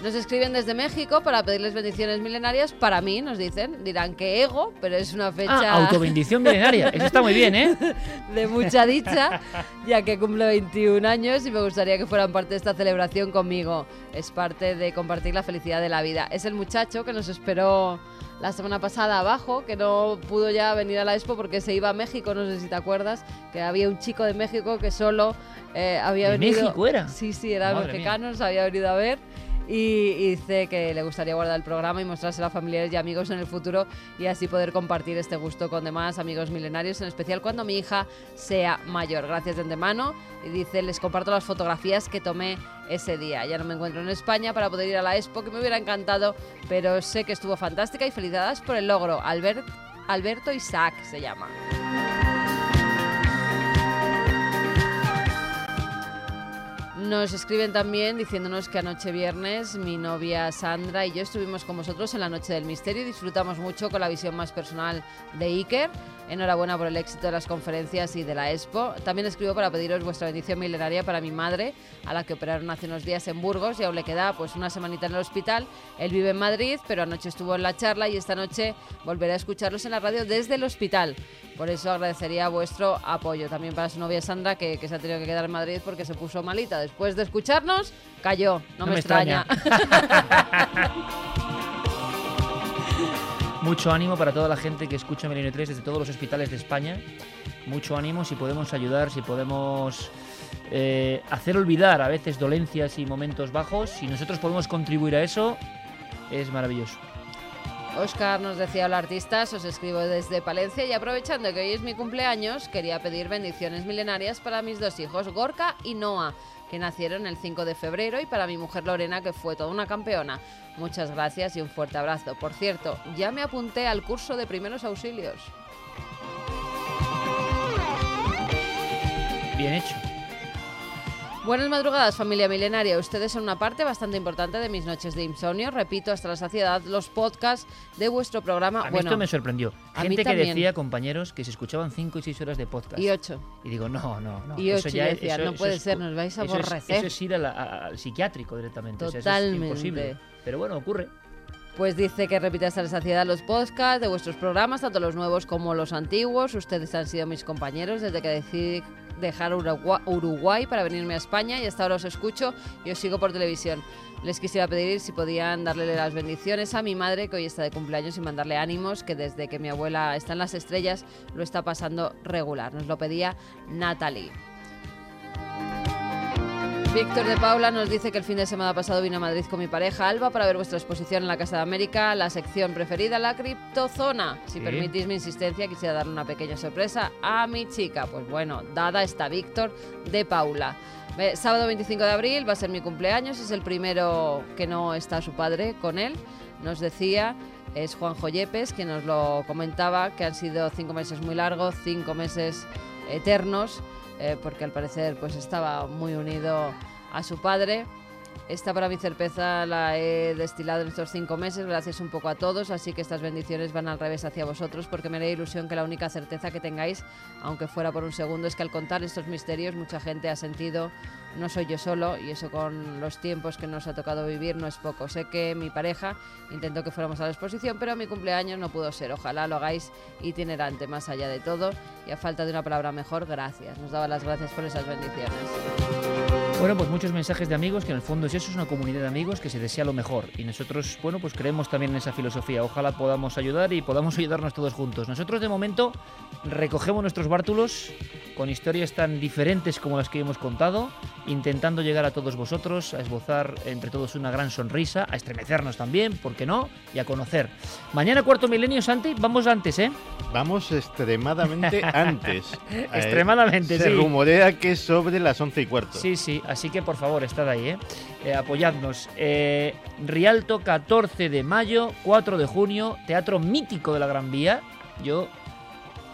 Nos escriben desde México para pedirles bendiciones milenarias. Para mí, nos dicen, dirán que ego, pero es una fecha... Ah, autobendición milenaria. Eso está muy bien, ¿eh? De mucha dicha, ya que cumplo veintiún años y me gustaría que fueran parte de esta celebración conmigo. Es parte de compartir la felicidad de la vida. Es el muchacho que nos esperó la semana pasada abajo, que no pudo ya venir a la Expo porque se iba a México, no sé si te acuerdas, que había un chico de México que solo eh, había ¿De venido... México era? Sí, sí, era Madre mexicano, mía. nos había venido a ver. Y, y dice que le gustaría guardar el programa y mostrárselo a familiares y amigos en el futuro y así poder compartir este gusto con demás amigos milenarios, en especial cuando mi hija sea mayor. Gracias de antemano. Y dice, les comparto las fotografías que tomé ese día. Ya no me encuentro en España para poder ir a la Expo, que me hubiera encantado, pero sé que estuvo fantástica y felicidades por el logro. Albert, Alberto Isaac se llama. Nos escriben también diciéndonos que anoche viernes mi novia Sandra y yo estuvimos con vosotros en la Noche del Misterio y disfrutamos mucho con la visión más personal de Iker. Enhorabuena por el éxito de las conferencias y de la Expo. También escribo para pediros vuestra bendición milenaria para mi madre, a la que operaron hace unos días en Burgos y aún le queda pues una semanita en el hospital. Él vive en Madrid, pero anoche estuvo en la charla y esta noche volveré a escucharlos en la radio desde el hospital. Por eso agradecería vuestro apoyo. También para su novia Sandra, que, que se ha tenido que quedar en Madrid porque se puso malita. Después de escucharnos, cayó. No, No me, me extraña. Mucho ánimo para toda la gente que escucha Milenio tres desde todos los hospitales de España. Mucho ánimo, si podemos ayudar, si podemos eh, hacer olvidar a veces dolencias y momentos bajos. Si nosotros podemos contribuir a eso, es maravilloso. Óscar nos decía, hola artistas, os escribo desde Palencia y aprovechando que hoy es mi cumpleaños, quería pedir bendiciones milenarias para mis dos hijos, Gorka y Noah, que nacieron el cinco de febrero, y para mi mujer Lorena, que fue toda una campeona. Muchas gracias y un fuerte abrazo. Por cierto, ya me apunté al curso de primeros auxilios. Bien hecho. Buenas madrugadas, familia milenaria. Ustedes son una parte bastante importante de mis noches de insomnio. Repito hasta la saciedad los podcasts de vuestro programa. A mí bueno, esto me sorprendió. a mí Gente que también. decía, compañeros, que se escuchaban cinco y seis horas de podcast. Y ocho. Y digo, no, no, no. Y eso ocho, ya y es- decía, eso- no eso puede es- ser, nos vais a eso es- aborrecer. Eso es ir a la- a- al psiquiátrico directamente. O sea, eso es Totalmente. imposible. Pero bueno, ocurre. Pues dice que repite hasta la saciedad los podcasts de vuestros programas, tanto los nuevos como los antiguos. Ustedes han sido mis compañeros desde que decidí dejar Urugua- Uruguay para venirme a España y hasta ahora os escucho y os sigo por televisión. Les quisiera pedir si podían darle las bendiciones a mi madre, que hoy está de cumpleaños, y mandarle ánimos, que desde que mi abuela está en las estrellas lo está pasando regular. Nos lo pedía Natalie. Víctor de Paula nos dice que el fin de semana pasado vino a Madrid con mi pareja Alba para ver vuestra exposición en la Casa de América, la sección preferida, la criptozona. Si Sí. permitís mi insistencia, quisiera darle una pequeña sorpresa a mi chica. Pues bueno, dada está Víctor de Paula. Eh, Sábado veinticinco de abril va a ser mi cumpleaños, es el primero que no está su padre con él. Nos decía, es Juanjo Yepes, que nos lo comentaba, que han sido cinco meses muy largos, cinco meses eternos. Eh, porque al parecer pues estaba muy unido a su padre. Esta para mi cerveza la he destilado en estos cinco meses, gracias un poco a todos, así que estas bendiciones van al revés hacia vosotros, porque me haré ilusión que la única certeza que tengáis, aunque fuera por un segundo, es que al contar estos misterios mucha gente ha sentido, no soy yo solo, y eso con los tiempos que nos ha tocado vivir no es poco. Sé que mi pareja intentó que fuéramos a la exposición, pero mi cumpleaños no pudo ser. Ojalá lo hagáis itinerante, más allá de todo, y a falta de una palabra mejor, gracias. Nos daba las gracias por esas bendiciones. Bueno, pues muchos mensajes de amigos, que en el fondo es eso, es una comunidad de amigos que se desea lo mejor. Y nosotros, bueno, pues creemos también en esa filosofía. Ojalá podamos ayudar y podamos ayudarnos todos juntos. Nosotros, de momento, recogemos nuestros bártulos con historias tan diferentes como las que hemos contado, intentando llegar a todos vosotros, a esbozar entre todos una gran sonrisa, a estremecernos también, ¿por qué no? Y a conocer. Mañana, cuarto milenio, Santi, vamos antes, ¿eh? Vamos extremadamente antes. Eh, Extremadamente, se sí. rumorea que es sobre las once y cuarto. Sí, sí, así que por favor, estad ahí, ¿eh? Eh, apoyadnos. Eh, Rialto, catorce de mayo, cuatro de junio, Teatro Mítico de la Gran Vía. Yo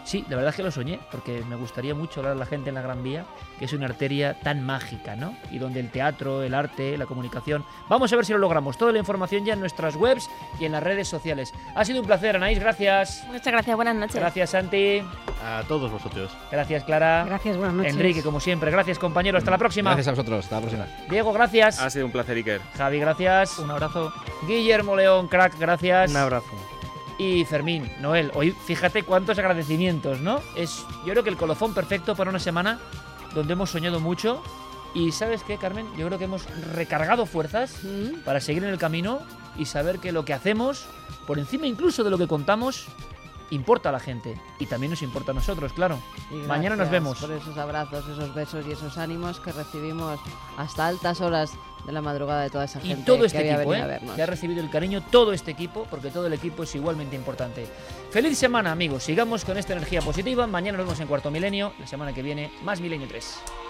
Sí, la verdad es que lo soñé, porque me gustaría mucho hablar a la gente en la Gran Vía, que es una arteria tan mágica, ¿no? Y donde el teatro, el arte, la comunicación... Vamos a ver si lo logramos. Toda la información ya en nuestras webs y en las redes sociales. Ha sido un placer, Anaís, gracias. Muchas gracias, buenas noches. Gracias, Santi. A todos vosotros. Gracias, Clara. Gracias, buenas noches. Enrique, como siempre. Gracias, compañero. Hasta la próxima. Gracias a vosotros. Hasta la próxima. Diego, gracias. Ha sido un placer, Iker. Javi, gracias. Un abrazo. Guillermo León, crack, gracias. Un abrazo. Y Fermín, Noel, hoy fíjate cuántos agradecimientos, ¿no? Es, yo creo que el colofón perfecto para una semana donde hemos soñado mucho. Y ¿sabes qué, Carmen? Yo creo que hemos recargado fuerzas ¿Mm? para seguir en el camino y saber que lo que hacemos, por encima incluso de lo que contamos, importa a la gente. Y también nos importa a nosotros, claro. Y Mañana nos gracias vemos. por esos abrazos, esos besos y esos ánimos que recibimos hasta altas horas de la madrugada de toda esa Y gente todo que este había equipo, venido a ¿eh? vernos. Que ha recibido el cariño, todo este equipo, porque todo el equipo es igualmente importante. Feliz semana, amigos. Sigamos con esta energía positiva. Mañana nos vemos en Cuarto Milenio. La semana que viene, más Milenio tres.